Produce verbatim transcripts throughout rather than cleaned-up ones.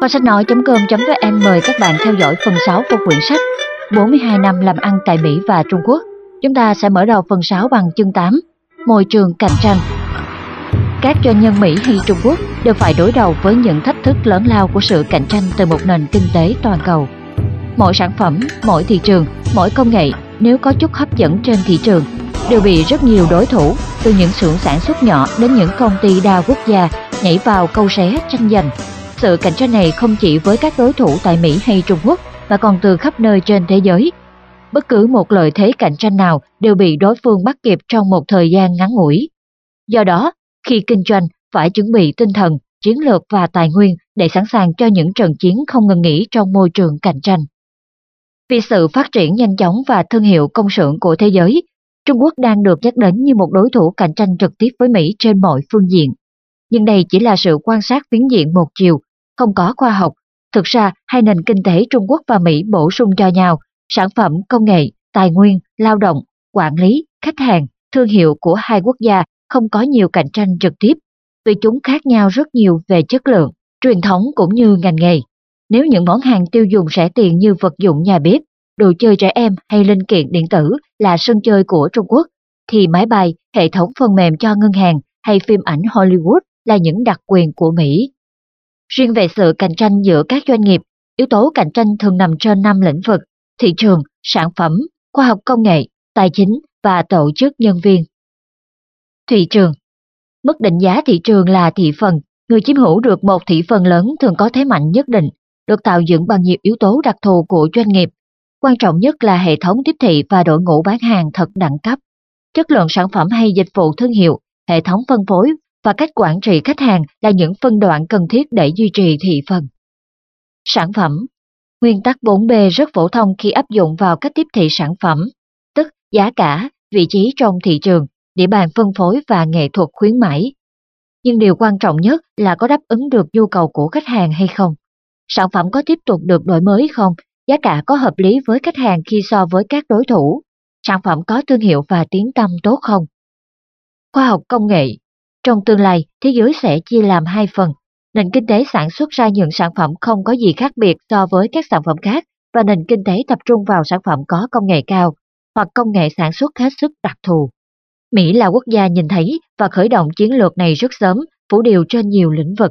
Kho sách nói.com.vn mời các bạn theo dõi phần sáu của quyển sách bốn mươi hai năm làm ăn tại Mỹ và Trung Quốc. Chúng ta sẽ mở đầu phần sáu bằng chương tám, môi trường cạnh tranh. Các doanh nhân Mỹ hay Trung Quốc đều phải đối đầu với những thách thức lớn lao của sự cạnh tranh từ một nền kinh tế toàn cầu. Mỗi sản phẩm, mỗi thị trường, mỗi công nghệ nếu có chút hấp dẫn trên thị trường đều bị rất nhiều đối thủ, từ những xưởng sản xuất nhỏ đến những công ty đa quốc gia nhảy vào câu xé tranh giành. Sự cạnh tranh này không chỉ với các đối thủ tại Mỹ hay Trung Quốc mà còn từ khắp nơi trên thế giới. Bất cứ một lợi thế cạnh tranh nào đều bị đối phương bắt kịp trong một thời gian ngắn ngủi. Do đó, khi kinh doanh phải chuẩn bị tinh thần, chiến lược và tài nguyên để sẵn sàng cho những trận chiến không ngừng nghỉ trong môi trường cạnh tranh. Vì sự phát triển nhanh chóng và thương hiệu công xưởng của thế giới, Trung Quốc đang được nhắc đến như một đối thủ cạnh tranh trực tiếp với Mỹ trên mọi phương diện. Nhưng đây chỉ là sự quan sát phiến diện một chiều, không có khoa học. Thực ra, hai nền kinh tế Trung Quốc và Mỹ bổ sung cho nhau, sản phẩm, công nghệ, tài nguyên, lao động, quản lý, khách hàng, thương hiệu của hai quốc gia không có nhiều cạnh tranh trực tiếp, vì chúng khác nhau rất nhiều về chất lượng, truyền thống cũng như ngành nghề. Nếu những món hàng tiêu dùng rẻ tiền như vật dụng nhà bếp, đồ chơi trẻ em hay linh kiện điện tử là sân chơi của Trung Quốc, thì máy bay, hệ thống phần mềm cho ngân hàng hay phim ảnh Hollywood là những đặc quyền của Mỹ. Riêng về sự cạnh tranh giữa các doanh nghiệp, yếu tố cạnh tranh thường nằm trên năm lĩnh vực: thị trường, sản phẩm, khoa học công nghệ, tài chính và tổ chức nhân viên. Thị trường. Mức định giá thị trường là thị phần. Người chiếm hữu được một thị phần lớn thường có thế mạnh nhất định, được tạo dựng bằng nhiều yếu tố đặc thù của doanh nghiệp. Quan trọng nhất là hệ thống tiếp thị và đội ngũ bán hàng thật đẳng cấp. Chất lượng sản phẩm hay dịch vụ thương hiệu, hệ thống phân phối và cách quản trị khách hàng là những phân đoạn cần thiết để duy trì thị phần. Sản phẩm. Nguyên tắc bốn B rất phổ thông khi áp dụng vào cách tiếp thị sản phẩm, tức giá cả, vị trí trong thị trường, địa bàn phân phối và nghệ thuật khuyến mãi. Nhưng điều quan trọng nhất là có đáp ứng được nhu cầu của khách hàng hay không. Sản phẩm có tiếp tục được đổi mới không? Giá cả có hợp lý với khách hàng khi so với các đối thủ? Sản phẩm có thương hiệu và tiếng tăm tốt không? Khoa học công nghệ. Trong tương lai, thế giới sẽ chia làm hai phần. Nền kinh tế sản xuất ra những sản phẩm không có gì khác biệt so với các sản phẩm khác và nền kinh tế tập trung vào sản phẩm có công nghệ cao hoặc công nghệ sản xuất hết sức đặc thù. Mỹ là quốc gia nhìn thấy và khởi động chiến lược này rất sớm, phủ điều trên nhiều lĩnh vực.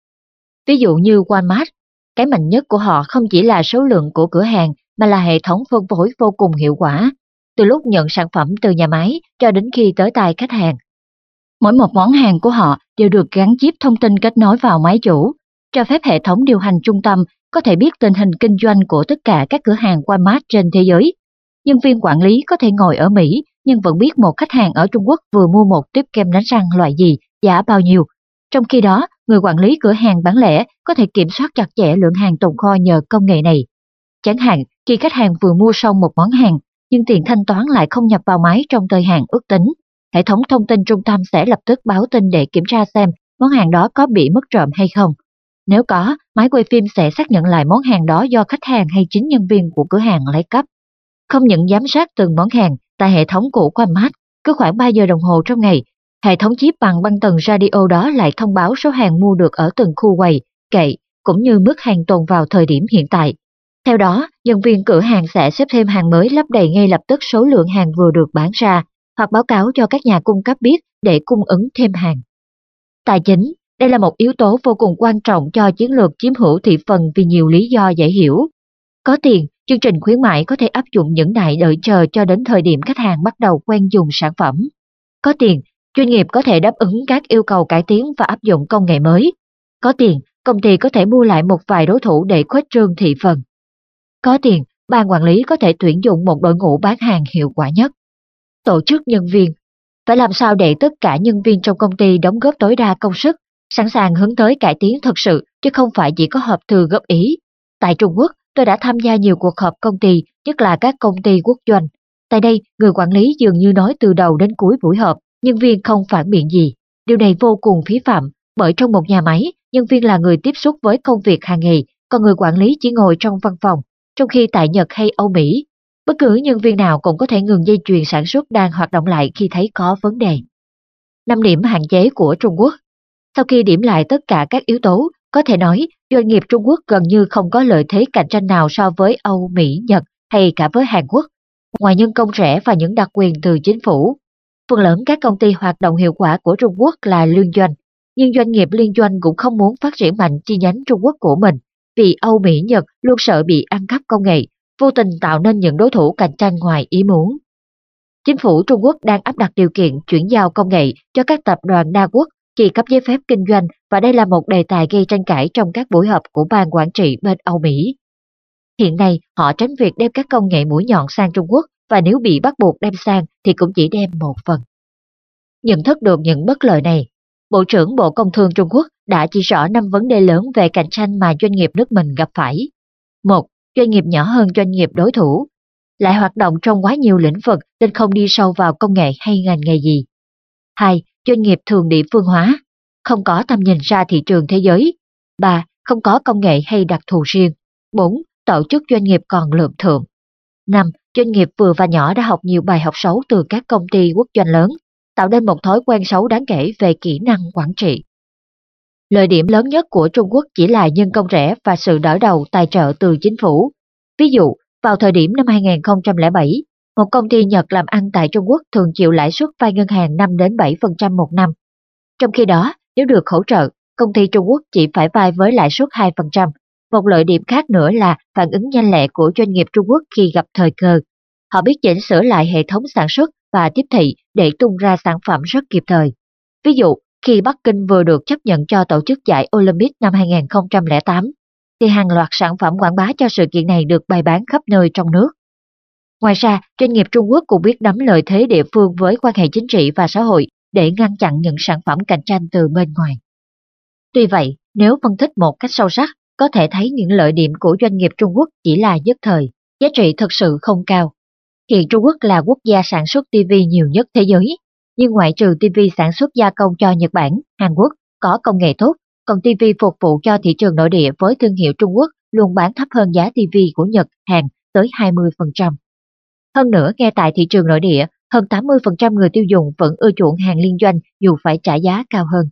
Ví dụ như Walmart, cái mạnh nhất của họ không chỉ là số lượng của cửa hàng mà là hệ thống phân phối vô cùng hiệu quả, từ lúc nhận sản phẩm từ nhà máy cho đến khi tới tay khách hàng. Mỗi một món hàng của họ đều được gắn chip thông tin kết nối vào máy chủ, cho phép hệ thống điều hành trung tâm có thể biết tình hình kinh doanh của tất cả các cửa hàng Walmart trên thế giới. Nhân viên quản lý có thể ngồi ở Mỹ nhưng vẫn biết một khách hàng ở Trung Quốc vừa mua một tiếp kem đánh răng loại gì, giá bao nhiêu. Trong khi đó, người quản lý cửa hàng bán lẻ có thể kiểm soát chặt chẽ lượng hàng tồn kho nhờ công nghệ này. Chẳng hạn, khi khách hàng vừa mua xong một món hàng, nhưng tiền thanh toán lại không nhập vào máy trong thời hạn ước tính, hệ thống thông tin trung tâm sẽ lập tức báo tin để kiểm tra xem món hàng đó có bị mất trộm hay không. Nếu có, máy quay phim sẽ xác nhận lại món hàng đó do khách hàng hay chính nhân viên của cửa hàng lấy cắp. Không những giám sát từng món hàng, tại hệ thống của Walmart, cứ khoảng ba giờ đồng hồ trong ngày, hệ thống chip bằng băng tần radio đó lại thông báo số hàng mua được ở từng khu quầy, kệ, cũng như mức hàng tồn vào thời điểm hiện tại. Theo đó, nhân viên cửa hàng sẽ xếp thêm hàng mới lấp đầy ngay lập tức số lượng hàng vừa được bán ra, hoặc báo cáo cho các nhà cung cấp biết để cung ứng thêm hàng. Tài chính, đây là một yếu tố vô cùng quan trọng cho chiến lược chiếm hữu thị phần vì nhiều lý do dễ hiểu. Có tiền, chương trình khuyến mãi có thể áp dụng những đại đợi chờ cho đến thời điểm khách hàng bắt đầu quen dùng sản phẩm. Có tiền, doanh nghiệp có thể đáp ứng các yêu cầu cải tiến và áp dụng công nghệ mới. Có tiền, công ty có thể mua lại một vài đối thủ để khuếch trương thị phần. Có tiền, ban quản lý có thể tuyển dụng một đội ngũ bán hàng hiệu quả nhất. Tổ chức nhân viên. Phải làm sao để tất cả nhân viên trong công ty đóng góp tối đa công sức, sẵn sàng hướng tới cải tiến thực sự, chứ không phải chỉ có họp thư góp ý. Tại Trung Quốc, tôi đã tham gia nhiều cuộc họp công ty, nhất là các công ty quốc doanh. Tại đây, người quản lý dường như nói từ đầu đến cuối buổi họp, nhân viên không phản biện gì. Điều này vô cùng phí phạm, bởi trong một nhà máy, nhân viên là người tiếp xúc với công việc hàng ngày, còn người quản lý chỉ ngồi trong văn phòng. Trong khi tại Nhật hay Âu Mỹ, bất cứ nhân viên nào cũng có thể ngừng dây chuyền sản xuất đang hoạt động lại khi thấy có vấn đề. năm điểm hạn chế của Trung Quốc. Sau khi điểm lại tất cả các yếu tố, Có thể nói, doanh nghiệp Trung Quốc gần như không có lợi thế cạnh tranh nào so với Âu, Mỹ, Nhật hay cả với Hàn Quốc. Ngoài nhân công rẻ và những đặc quyền từ chính phủ, phần lớn các công ty hoạt động hiệu quả của Trung Quốc là liên doanh. Nhưng doanh nghiệp liên doanh cũng không muốn phát triển mạnh chi nhánh Trung Quốc của mình, vì Âu, Mỹ, Nhật luôn sợ bị ăn cắp công nghệ, vô tình tạo nên những đối thủ cạnh tranh ngoài ý muốn. Chính phủ Trung Quốc đang áp đặt điều kiện chuyển giao công nghệ cho các tập đoàn đa quốc khi cấp giấy phép kinh doanh, và đây là một đề tài gây tranh cãi trong các buổi họp của ban quản trị bên Âu Mỹ. Hiện nay, họ tránh việc đem các công nghệ mũi nhọn sang Trung Quốc, và nếu bị bắt buộc đem sang thì cũng chỉ đem một phần. Nhận thức được những bất lợi này, Bộ trưởng Bộ Công Thương Trung Quốc đã chỉ rõ năm vấn đề lớn về cạnh tranh mà doanh nghiệp nước mình gặp phải. Một, doanh nghiệp nhỏ hơn doanh nghiệp đối thủ, lại hoạt động trong quá nhiều lĩnh vực nên không đi sâu vào công nghệ hay ngành nghề gì. Hai, doanh nghiệp thường địa phương hóa, không có tầm nhìn ra thị trường thế giới. Ba, không có công nghệ hay đặc thù riêng. Bốn, tổ chức doanh nghiệp còn lượm thượm. Năm, doanh nghiệp vừa và nhỏ đã học nhiều bài học xấu từ các công ty quốc doanh lớn, tạo nên một thói quen xấu đáng kể về kỹ năng quản trị. Lợi điểm lớn nhất của Trung Quốc chỉ là nhân công rẻ và sự đỡ đầu tài trợ từ chính phủ. Ví dụ, vào thời điểm năm hai nghìn không trăm lẻ bảy, một công ty Nhật làm ăn tại Trung Quốc thường chịu lãi suất vay ngân hàng năm đến bảy phần trăm một năm. Trong khi đó, nếu được hỗ trợ, công ty Trung Quốc chỉ phải vay với lãi suất hai phần trăm. Một lợi điểm khác nữa là phản ứng nhanh lẹ của doanh nghiệp Trung Quốc khi gặp thời cơ. Họ biết chỉnh sửa lại hệ thống sản xuất và tiếp thị để tung ra sản phẩm rất kịp thời. Ví dụ, khi Bắc Kinh vừa được chấp nhận cho tổ chức giải Olympic năm hai nghìn không trăm lẻ tám, thì hàng loạt sản phẩm quảng bá cho sự kiện này được bày bán khắp nơi trong nước. Ngoài ra, doanh nghiệp Trung Quốc cũng biết nắm lợi thế địa phương với quan hệ chính trị và xã hội để ngăn chặn những sản phẩm cạnh tranh từ bên ngoài. Tuy vậy, nếu phân tích một cách sâu sắc, có thể thấy những lợi điểm của doanh nghiệp Trung Quốc chỉ là nhất thời, giá trị thực sự không cao. Hiện Trung Quốc là quốc gia sản xuất ti vi nhiều nhất thế giới, nhưng ngoại trừ ti vi sản xuất gia công cho Nhật Bản, Hàn Quốc có công nghệ tốt, còn ti vi phục vụ cho thị trường nội địa với thương hiệu Trung Quốc luôn bán thấp hơn giá ti vi của Nhật, Hàn tới hai mươi phần trăm. Hơn nữa, ngay tại thị trường nội địa, hơn tám mươi phần trăm người tiêu dùng vẫn ưa chuộng hàng liên doanh dù phải trả giá cao hơn.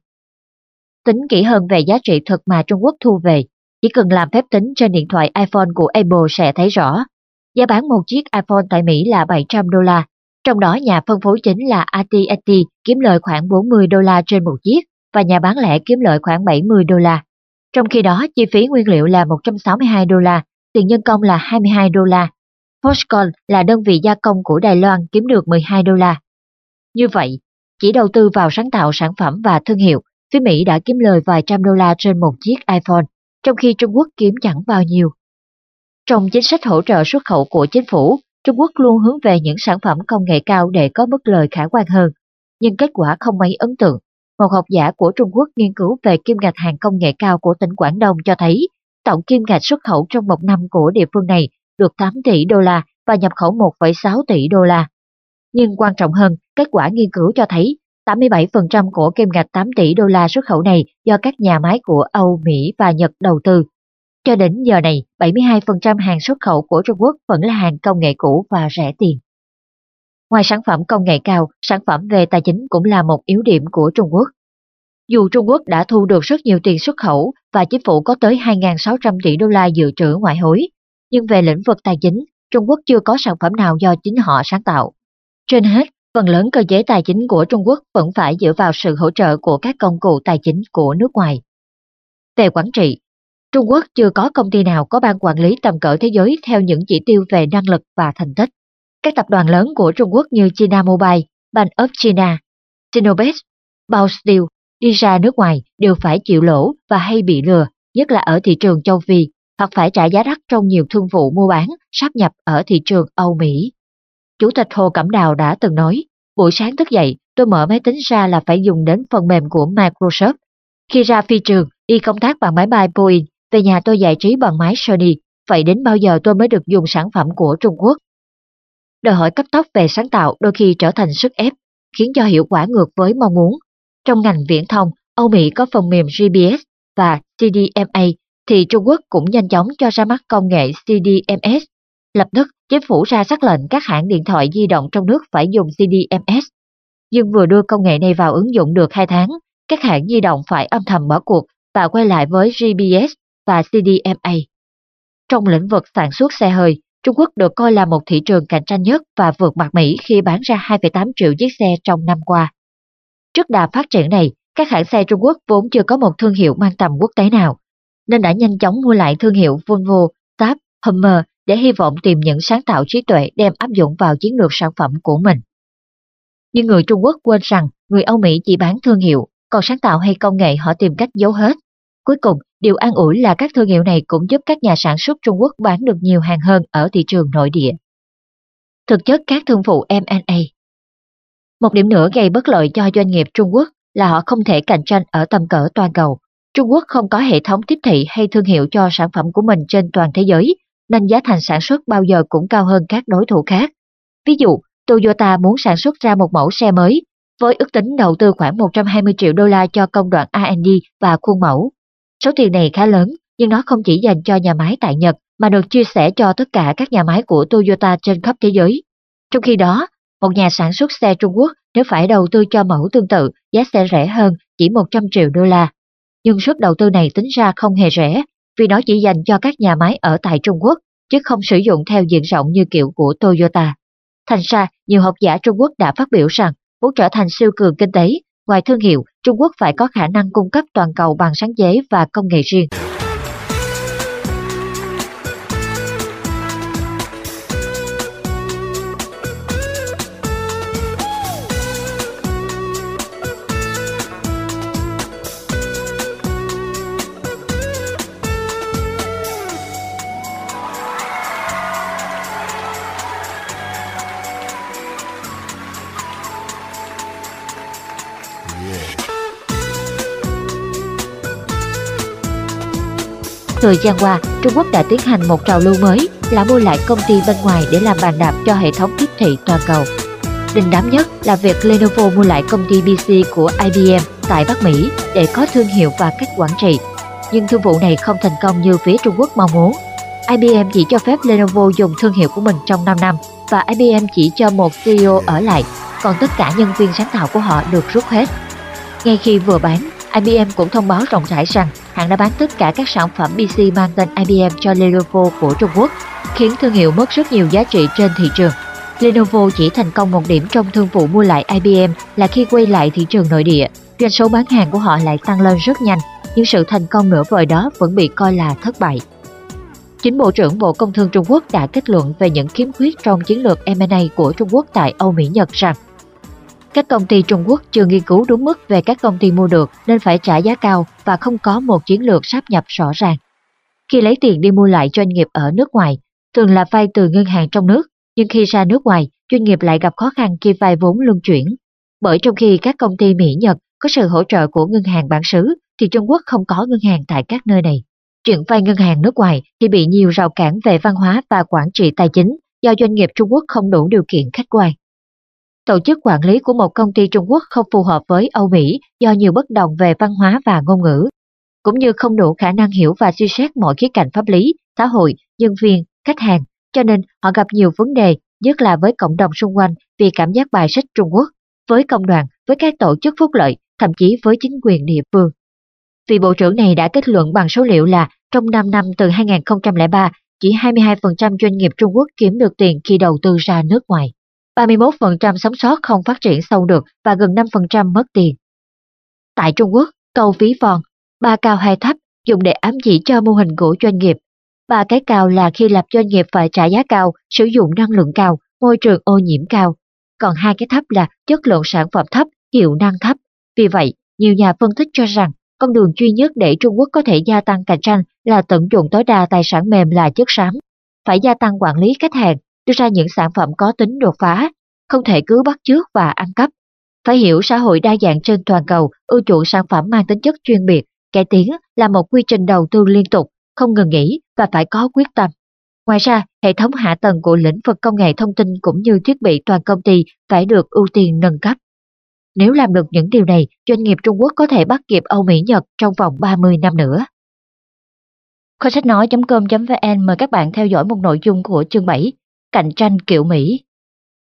Tính kỹ hơn về giá trị thực mà Trung Quốc thu về, chỉ cần làm phép tính trên điện thoại iPhone của Apple sẽ thấy rõ. Giá bán một chiếc iPhone tại Mỹ là bảy trăm đô la, trong đó nhà phân phối chính là a tê and tê kiếm lợi khoảng bốn mươi đô la trên một chiếc và nhà bán lẻ kiếm lợi khoảng bảy mươi đô la. Trong khi đó, chi phí nguyên liệu là một trăm sáu mươi hai đô la, tiền nhân công là hai mươi hai đô la. Foxconn là đơn vị gia công của Đài Loan kiếm được mười hai đô la. Như vậy, chỉ đầu tư vào sáng tạo sản phẩm và thương hiệu, phía Mỹ đã kiếm lời vài trăm đô la trên một chiếc iPhone, trong khi Trung Quốc kiếm chẳng bao nhiêu. Trong chính sách hỗ trợ xuất khẩu của chính phủ, Trung Quốc luôn hướng về những sản phẩm công nghệ cao để có mức lời khả quan hơn, nhưng kết quả không mấy ấn tượng. Một học giả của Trung Quốc nghiên cứu về kim ngạch hàng công nghệ cao của tỉnh Quảng Đông cho thấy, tổng kim ngạch xuất khẩu trong một năm của địa phương này được tám tỷ đô la và nhập khẩu một phẩy sáu tỷ đô la. Nhưng quan trọng hơn, kết quả nghiên cứu cho thấy tám mươi bảy phần trăm của kim ngạch tám tỷ đô la xuất khẩu này do các nhà máy của Âu, Mỹ và Nhật đầu tư. Cho đến giờ này, bảy mươi hai phần trăm hàng xuất khẩu của Trung Quốc vẫn là hàng công nghệ cũ và rẻ tiền. Ngoài sản phẩm công nghệ cao, sản phẩm về tài chính cũng là một yếu điểm của Trung Quốc. Dù Trung Quốc đã thu được rất nhiều tiền xuất khẩu và chính phủ có tới hai nghìn sáu trăm tỷ đô la dự trữ ngoại hối, nhưng về lĩnh vực tài chính, Trung Quốc chưa có sản phẩm nào do chính họ sáng tạo. Trên hết, phần lớn cơ chế tài chính của Trung Quốc vẫn phải dựa vào sự hỗ trợ của các công cụ tài chính của nước ngoài. Về quản trị, Trung Quốc chưa có công ty nào có ban quản lý tầm cỡ thế giới theo những chỉ tiêu về năng lực và thành tích. Các tập đoàn lớn của Trung Quốc như China Mobile, Bank of China, Sinopec, Bao Steel đi ra nước ngoài đều phải chịu lỗ và hay bị lừa, nhất là ở thị trường châu Phi, hoặc phải trả giá đắt trong nhiều thương vụ mua bán, sáp nhập ở thị trường Âu Mỹ. Chủ tịch Hồ Cẩm Đào đã từng nói, buổi sáng thức dậy, tôi mở máy tính ra là phải dùng đến phần mềm của Microsoft. Khi ra phi trường, đi công tác bằng máy bay Boeing, về nhà tôi giải trí bằng máy Sony, vậy đến bao giờ tôi mới được dùng sản phẩm của Trung Quốc? Đòi hỏi cấp tốc về sáng tạo đôi khi trở thành sức ép, khiến cho hiệu quả ngược với mong muốn. Trong ngành viễn thông, Âu Mỹ có phần mềm giê pê ét và xê đê em a, thì Trung Quốc cũng nhanh chóng cho ra mắt công nghệ xê đê em ét. Lập tức, chính phủ ra sắc lệnh các hãng điện thoại di động trong nước phải dùng xê đê em ét. Nhưng vừa đưa công nghệ này vào ứng dụng được hai tháng, các hãng di động phải âm thầm bỏ cuộc và quay lại với giê bê ét và xê đê em a. Trong lĩnh vực sản xuất xe hơi, Trung Quốc được coi là một thị trường cạnh tranh nhất và vượt mặt Mỹ khi bán ra hai phẩy tám triệu chiếc xe trong năm qua. Trước đà phát triển này, các hãng xe Trung Quốc vốn chưa có một thương hiệu mang tầm quốc tế nào, nên đã nhanh chóng mua lại thương hiệu Volvo, Saab, Hummer để hy vọng tìm những sáng tạo trí tuệ đem áp dụng vào chiến lược sản phẩm của mình. Nhưng người Trung Quốc quên rằng người Âu Mỹ chỉ bán thương hiệu, còn sáng tạo hay công nghệ họ tìm cách giấu hết. Cuối cùng, điều an ủi là các thương hiệu này cũng giúp các nhà sản xuất Trung Quốc bán được nhiều hàng hơn ở thị trường nội địa. Thực chất các thương vụ em and a. Một điểm nữa gây bất lợi cho doanh nghiệp Trung Quốc là họ không thể cạnh tranh ở tầm cỡ toàn cầu. Trung Quốc không có hệ thống tiếp thị hay thương hiệu cho sản phẩm của mình trên toàn thế giới, nên giá thành sản xuất bao giờ cũng cao hơn các đối thủ khác. Ví dụ, Toyota muốn sản xuất ra một mẫu xe mới, với ước tính đầu tư khoảng một trăm hai mươi triệu đô la cho công đoạn R and D và khuôn mẫu. Số tiền này khá lớn, nhưng nó không chỉ dành cho nhà máy tại Nhật, mà được chia sẻ cho tất cả các nhà máy của Toyota trên khắp thế giới. Trong khi đó, một nhà sản xuất xe Trung Quốc nếu phải đầu tư cho mẫu tương tự, giá sẽ rẻ hơn chỉ một trăm triệu đô la. Nhưng suất đầu tư này tính ra không hề rẻ, vì nó chỉ dành cho các nhà máy ở tại Trung Quốc, chứ không sử dụng theo diện rộng như kiểu của Toyota. Thành ra, nhiều học giả Trung Quốc đã phát biểu rằng, muốn trở thành siêu cường kinh tế, ngoài thương hiệu, Trung Quốc phải có khả năng cung cấp toàn cầu bằng sáng chế và công nghệ riêng. Thời gian qua, Trung Quốc đã tiến hành một trào lưu mới là mua lại công ty bên ngoài để làm bàn đạp cho hệ thống tiếp thị toàn cầu. Đình đám nhất là việc Lenovo mua lại công ty pê xê của i bê em tại Bắc Mỹ để có thương hiệu và cách quản trị. Nhưng thương vụ này không thành công như phía Trung Quốc mong muốn. i bê em chỉ cho phép Lenovo dùng thương hiệu của mình trong năm năm và i bê em chỉ cho một xê e ô ở lại, còn tất cả nhân viên sáng tạo của họ được rút hết. Ngay khi vừa bán, i bê em cũng thông báo rộng rãi rằng hãng đã bán tất cả các sản phẩm pê xê mang tên i bê em cho Lenovo của Trung Quốc, khiến thương hiệu mất rất nhiều giá trị trên thị trường. Lenovo chỉ thành công một điểm trong thương vụ mua lại i bê em là khi quay lại thị trường nội địa, doanh số bán hàng của họ lại tăng lên rất nhanh, nhưng sự thành công nửa vời đó vẫn bị coi là thất bại. Chính Bộ trưởng Bộ Công Thương Trung Quốc đã kết luận về những khiếm khuyết trong chiến lược em and a của Trung Quốc tại Âu Mỹ Nhật rằng các công ty Trung Quốc chưa nghiên cứu đúng mức về các công ty mua được nên phải trả giá cao và không có một chiến lược sáp nhập rõ ràng. Khi lấy tiền đi mua lại doanh nghiệp ở nước ngoài, thường là vay từ ngân hàng trong nước, nhưng khi ra nước ngoài, doanh nghiệp lại gặp khó khăn khi vay vốn luân chuyển. Bởi trong khi các công ty Mỹ Nhật có sự hỗ trợ của ngân hàng bản xứ, thì Trung Quốc không có ngân hàng tại các nơi này. Chuyện vay ngân hàng nước ngoài thì bị nhiều rào cản về văn hóa và quản trị tài chính do doanh nghiệp Trung Quốc không đủ điều kiện khách quan. Tổ chức quản lý của một công ty Trung Quốc không phù hợp với Âu Mỹ do nhiều bất đồng về văn hóa và ngôn ngữ, cũng như không đủ khả năng hiểu và suy xét mọi khía cạnh pháp lý, xã hội, nhân viên, khách hàng, cho nên họ gặp nhiều vấn đề, nhất là với cộng đồng xung quanh vì cảm giác bài xích Trung Quốc, với công đoàn, với các tổ chức phúc lợi, thậm chí với chính quyền địa phương. Vị bộ trưởng này đã kết luận bằng số liệu là trong năm năm từ hai nghìn không trăm lẻ ba, chỉ hai mươi hai phần trăm doanh nghiệp Trung Quốc kiếm được tiền khi đầu tư ra nước ngoài. ba mươi mốt phần trăm sống sót không phát triển sâu được và gần năm phần trăm mất tiền. Tại Trung Quốc, câu ví von, ba cao hai thấp dùng để ám chỉ cho mô hình của doanh nghiệp. Ba cái cao là khi lập doanh nghiệp phải trả giá cao, sử dụng năng lượng cao, môi trường ô nhiễm cao. Còn hai cái thấp là chất lượng sản phẩm thấp, hiệu năng thấp. Vì vậy, nhiều nhà phân tích cho rằng con đường duy nhất để Trung Quốc có thể gia tăng cạnh tranh là tận dụng tối đa tài sản mềm là chất xám. Phải gia tăng quản lý khách hàng, đưa ra những sản phẩm có tính đột phá, không thể cứ bắt chước và ăn cắp. Phải hiểu xã hội đa dạng trên toàn cầu, ưa chuộng sản phẩm mang tính chất chuyên biệt, cải tiến là một quy trình đầu tư liên tục, không ngừng nghỉ và phải có quyết tâm. Ngoài ra, hệ thống hạ tầng của lĩnh vực công nghệ thông tin cũng như thiết bị toàn công ty phải được ưu tiên nâng cấp. Nếu làm được những điều này, doanh nghiệp Trung Quốc có thể bắt kịp Âu Mỹ Nhật trong vòng ba mươi năm nữa. Kho sách nói chấm com chấm vn mời các bạn theo dõi một nội dung của chương bảy, cạnh tranh kiểu Mỹ.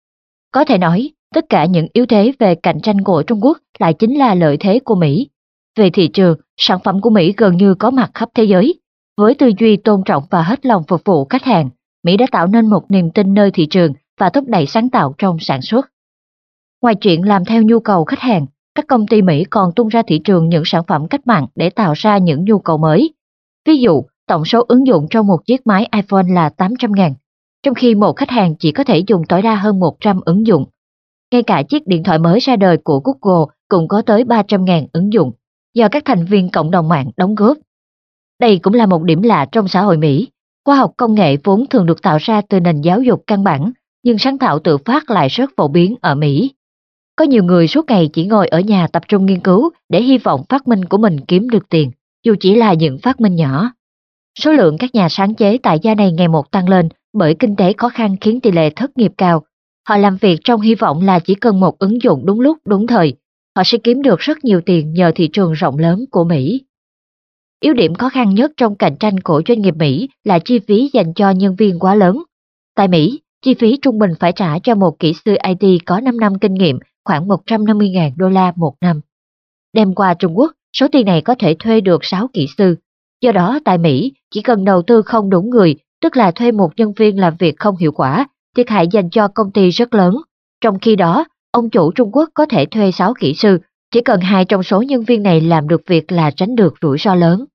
Có thể nói, tất cả những yếu thế về cạnh tranh của Trung Quốc lại chính là lợi thế của Mỹ. Về thị trường, sản phẩm của Mỹ gần như có mặt khắp thế giới. Với tư duy tôn trọng và hết lòng phục vụ khách hàng, Mỹ đã tạo nên một niềm tin nơi thị trường và thúc đẩy sáng tạo trong sản xuất. Ngoài chuyện làm theo nhu cầu khách hàng, các công ty Mỹ còn tung ra thị trường những sản phẩm cách mạng để tạo ra những nhu cầu mới. Ví dụ, tổng số ứng dụng trong một chiếc máy iPhone là tám trăm ngàn, trong khi một khách hàng chỉ có thể dùng tối đa hơn một trăm ứng dụng. Ngay cả chiếc điện thoại mới ra đời của Google cũng có tới ba trăm ngàn ứng dụng, do các thành viên cộng đồng mạng đóng góp. Đây cũng là một điểm lạ trong xã hội Mỹ. Khoa học công nghệ vốn thường được tạo ra từ nền giáo dục căn bản, nhưng sáng tạo tự phát lại rất phổ biến ở Mỹ. Có nhiều người suốt ngày chỉ ngồi ở nhà tập trung nghiên cứu để hy vọng phát minh của mình kiếm được tiền, dù chỉ là những phát minh nhỏ. Số lượng các nhà sáng chế tại gia này ngày một tăng lên bởi kinh tế khó khăn khiến tỷ lệ thất nghiệp cao. Họ làm việc trong hy vọng là chỉ cần một ứng dụng đúng lúc, đúng thời, họ sẽ kiếm được rất nhiều tiền nhờ thị trường rộng lớn của Mỹ. Yếu điểm khó khăn nhất trong cạnh tranh của doanh nghiệp Mỹ là chi phí dành cho nhân viên quá lớn. Tại Mỹ, chi phí trung bình phải trả cho một kỹ sư i tê có năm năm kinh nghiệm khoảng một trăm năm mươi nghìn đô la một năm. Đem qua Trung Quốc, số tiền này có thể thuê được sáu kỹ sư. Do đó, tại Mỹ, chỉ cần đầu tư không đúng người, tức là thuê một nhân viên làm việc không hiệu quả, thiệt hại dành cho công ty rất lớn. Trong khi đó, ông chủ Trung Quốc có thể thuê sáu kỹ sư, chỉ cần hai trong số nhân viên này làm được việc là tránh được rủi ro lớn.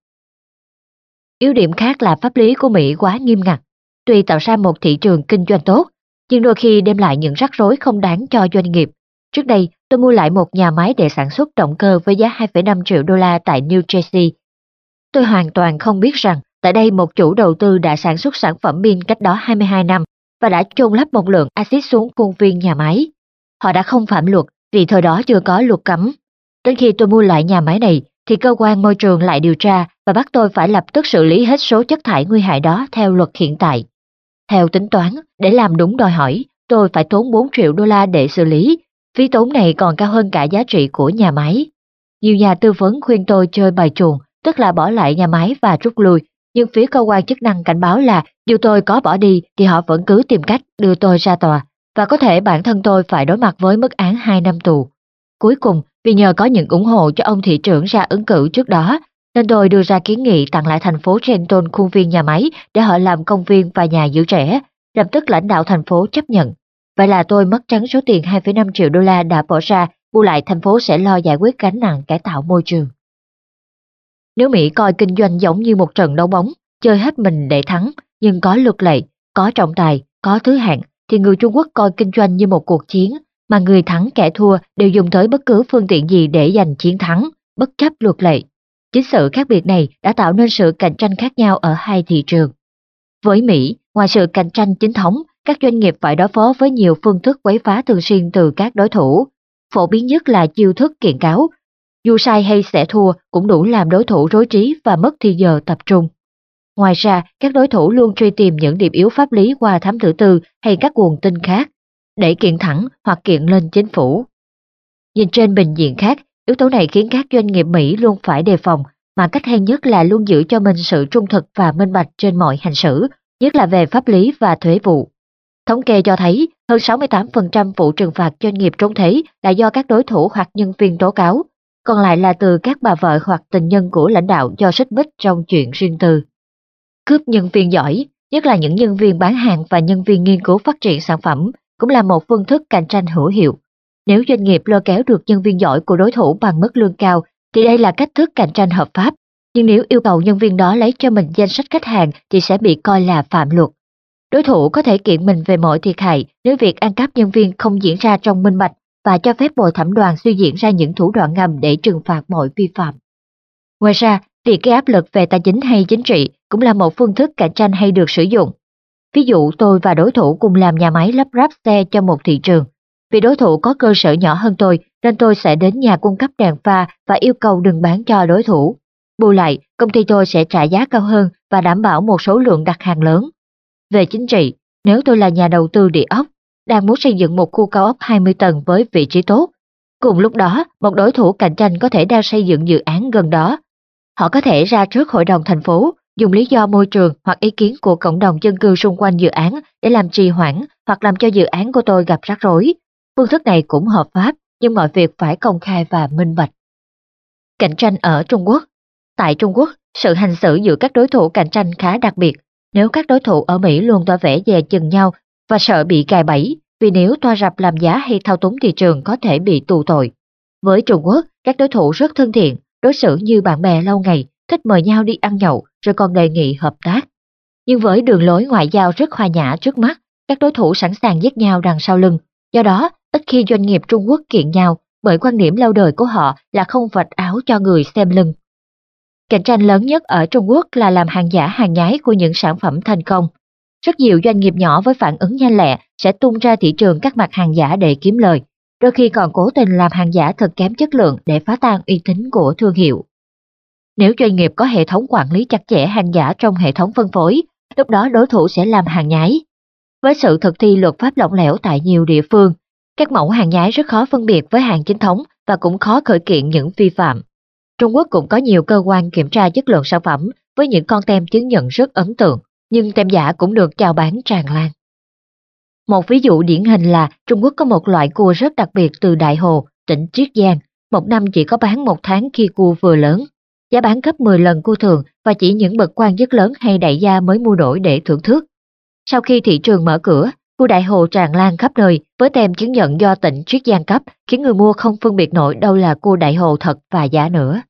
Yếu điểm khác là pháp lý của Mỹ quá nghiêm ngặt. Tuy tạo ra một thị trường kinh doanh tốt, nhưng đôi khi đem lại những rắc rối không đáng cho doanh nghiệp. Trước đây, tôi mua lại một nhà máy để sản xuất động cơ với giá hai phẩy năm triệu đô la tại New Jersey. Tôi hoàn toàn không biết rằng tại đây một chủ đầu tư đã sản xuất sản phẩm pin cách đó hai mươi hai năm và đã chôn lấp một lượng axit xuống khuôn viên nhà máy. Họ đã không phạm luật vì thời đó chưa có luật cấm. Đến khi tôi mua lại nhà máy này thì cơ quan môi trường lại điều tra và bắt tôi phải lập tức xử lý hết số chất thải nguy hại đó theo luật hiện tại. Theo tính toán, để làm đúng đòi hỏi, tôi phải tốn bốn triệu đô la để xử lý. Phí tốn này còn cao hơn cả giá trị của nhà máy. Nhiều nhà tư vấn khuyên tôi chơi bài chuồng, tức là bỏ lại nhà máy và rút lui, nhưng phía cơ quan chức năng cảnh báo là dù tôi có bỏ đi thì họ vẫn cứ tìm cách đưa tôi ra tòa, và có thể bản thân tôi phải đối mặt với mức án hai năm tù. Cuối cùng, vì nhờ có những ủng hộ cho ông thị trưởng ra ứng cử trước đó, nên tôi đưa ra kiến nghị tặng lại thành phố Trenton khuôn viên nhà máy để họ làm công viên và nhà giữ trẻ. Lập tức lãnh đạo thành phố chấp nhận. Vậy là tôi mất trắng số tiền hai phẩy năm triệu đô la đã bỏ ra, bù lại thành phố sẽ lo giải quyết gánh nặng cải tạo môi trường. Nếu Mỹ coi kinh doanh giống như một trận đấu bóng, chơi hết mình để thắng, nhưng có luật lệ, có trọng tài, có thứ hạng, thì người Trung Quốc coi kinh doanh như một cuộc chiến, mà người thắng kẻ thua đều dùng tới bất cứ phương tiện gì để giành chiến thắng, bất chấp luật lệ. Chính sự khác biệt này đã tạo nên sự cạnh tranh khác nhau ở hai thị trường. Với Mỹ, ngoài sự cạnh tranh chính thống, các doanh nghiệp phải đối phó với nhiều phương thức quấy phá thường xuyên từ các đối thủ. Phổ biến nhất là chiêu thức kiện cáo. Dù sai hay sẽ thua cũng đủ làm đối thủ rối trí và mất thì giờ tập trung. Ngoài ra, các đối thủ luôn truy tìm những điểm yếu pháp lý qua thám tử tư hay các nguồn tin khác, để kiện thẳng hoặc kiện lên chính phủ. Nhìn trên bình diện khác, yếu tố này khiến các doanh nghiệp Mỹ luôn phải đề phòng, mà cách hay nhất là luôn giữ cho mình sự trung thực và minh bạch trên mọi hành xử, nhất là về pháp lý và thuế vụ. Thống kê cho thấy, hơn sáu mươi tám phần trăm vụ trừng phạt doanh nghiệp trốn thuế là do các đối thủ hoặc nhân viên tố cáo, còn lại là từ các bà vợ hoặc tình nhân của lãnh đạo do xích mích trong chuyện riêng tư. Cướp nhân viên giỏi, nhất là những nhân viên bán hàng và nhân viên nghiên cứu phát triển sản phẩm, cũng là một phương thức cạnh tranh hữu hiệu. Nếu doanh nghiệp lôi kéo được nhân viên giỏi của đối thủ bằng mức lương cao, thì đây là cách thức cạnh tranh hợp pháp. Nhưng nếu yêu cầu nhân viên đó lấy cho mình danh sách khách hàng thì sẽ bị coi là phạm luật. Đối thủ có thể kiện mình về mọi thiệt hại nếu việc ăn cắp nhân viên không diễn ra trong minh bạch và cho phép bồi thẩm đoàn suy diễn ra những thủ đoạn ngầm để trừng phạt mọi vi phạm. Ngoài ra, việc gây áp lực về tài chính hay chính trị cũng là một phương thức cạnh tranh hay được sử dụng. Ví dụ tôi và đối thủ cùng làm nhà máy lắp ráp xe cho một thị trường. Vì đối thủ có cơ sở nhỏ hơn tôi nên tôi sẽ đến nhà cung cấp đèn pha và yêu cầu đừng bán cho đối thủ. Bù lại, công ty tôi sẽ trả giá cao hơn và đảm bảo một số lượng đặt hàng lớn. Về chính trị, nếu tôi là nhà đầu tư địa ốc, đang muốn xây dựng một khu cao ốc hai mươi tầng với vị trí tốt, cùng lúc đó một đối thủ cạnh tranh có thể đang xây dựng dự án gần đó. Họ có thể ra trước hội đồng thành phố, dùng lý do môi trường hoặc ý kiến của cộng đồng dân cư xung quanh dự án để làm trì hoãn hoặc làm cho dự án của tôi gặp rắc rối. Phương thức này cũng hợp pháp, nhưng mọi việc phải công khai và minh bạch. Cạnh tranh ở Trung Quốc. Tại Trung Quốc, sự hành xử giữa các đối thủ cạnh tranh khá đặc biệt. Nếu các đối thủ ở Mỹ luôn tỏ vẻ dè chừng nhau và sợ bị gài bẫy, vì nếu toa rập làm giá hay thao túng thị trường có thể bị tù tội. Với Trung Quốc, các đối thủ rất thân thiện, đối xử như bạn bè lâu ngày, thích mời nhau đi ăn nhậu, rồi còn đề nghị hợp tác. Nhưng với đường lối ngoại giao rất hòa nhã trước mắt, các đối thủ sẵn sàng giết nhau đằng sau lưng. Do đó, ít khi doanh nghiệp Trung Quốc kiện nhau, bởi quan điểm lâu đời của họ là không vạch áo cho người xem lưng. Cạnh tranh lớn nhất ở Trung Quốc là làm hàng giả hàng nhái của những sản phẩm thành công. Rất nhiều doanh nghiệp nhỏ với phản ứng nhanh lẹ sẽ tung ra thị trường các mặt hàng giả để kiếm lời, đôi khi còn cố tình làm hàng giả thật kém chất lượng để phá tan uy tín của thương hiệu. Nếu doanh nghiệp có hệ thống quản lý chặt chẽ hàng giả trong hệ thống phân phối, lúc đó đối thủ sẽ làm hàng nhái. Với sự thực thi luật pháp lỏng lẻo tại nhiều địa phương, các mẫu hàng nhái rất khó phân biệt với hàng chính thống và cũng khó khởi kiện những vi phạm. Trung Quốc cũng có nhiều cơ quan kiểm tra chất lượng sản phẩm với những con tem chứng nhận rất ấn tượng, nhưng tem giả cũng được chào bán tràn lan. Một ví dụ điển hình là Trung Quốc có một loại cua rất đặc biệt từ Đại Hồ, tỉnh Chiết Giang, một năm chỉ có bán một tháng khi cua vừa lớn. Giá bán gấp mười lần cua thường và chỉ những bậc quan chức lớn hay đại gia mới mua nổi để thưởng thức. Sau khi thị trường mở cửa, cua Đại Hồ tràn lan khắp nơi với tem chứng nhận do tỉnh Chiết Giang cấp, khiến người mua không phân biệt nổi đâu là cua Đại Hồ thật và giả nữa.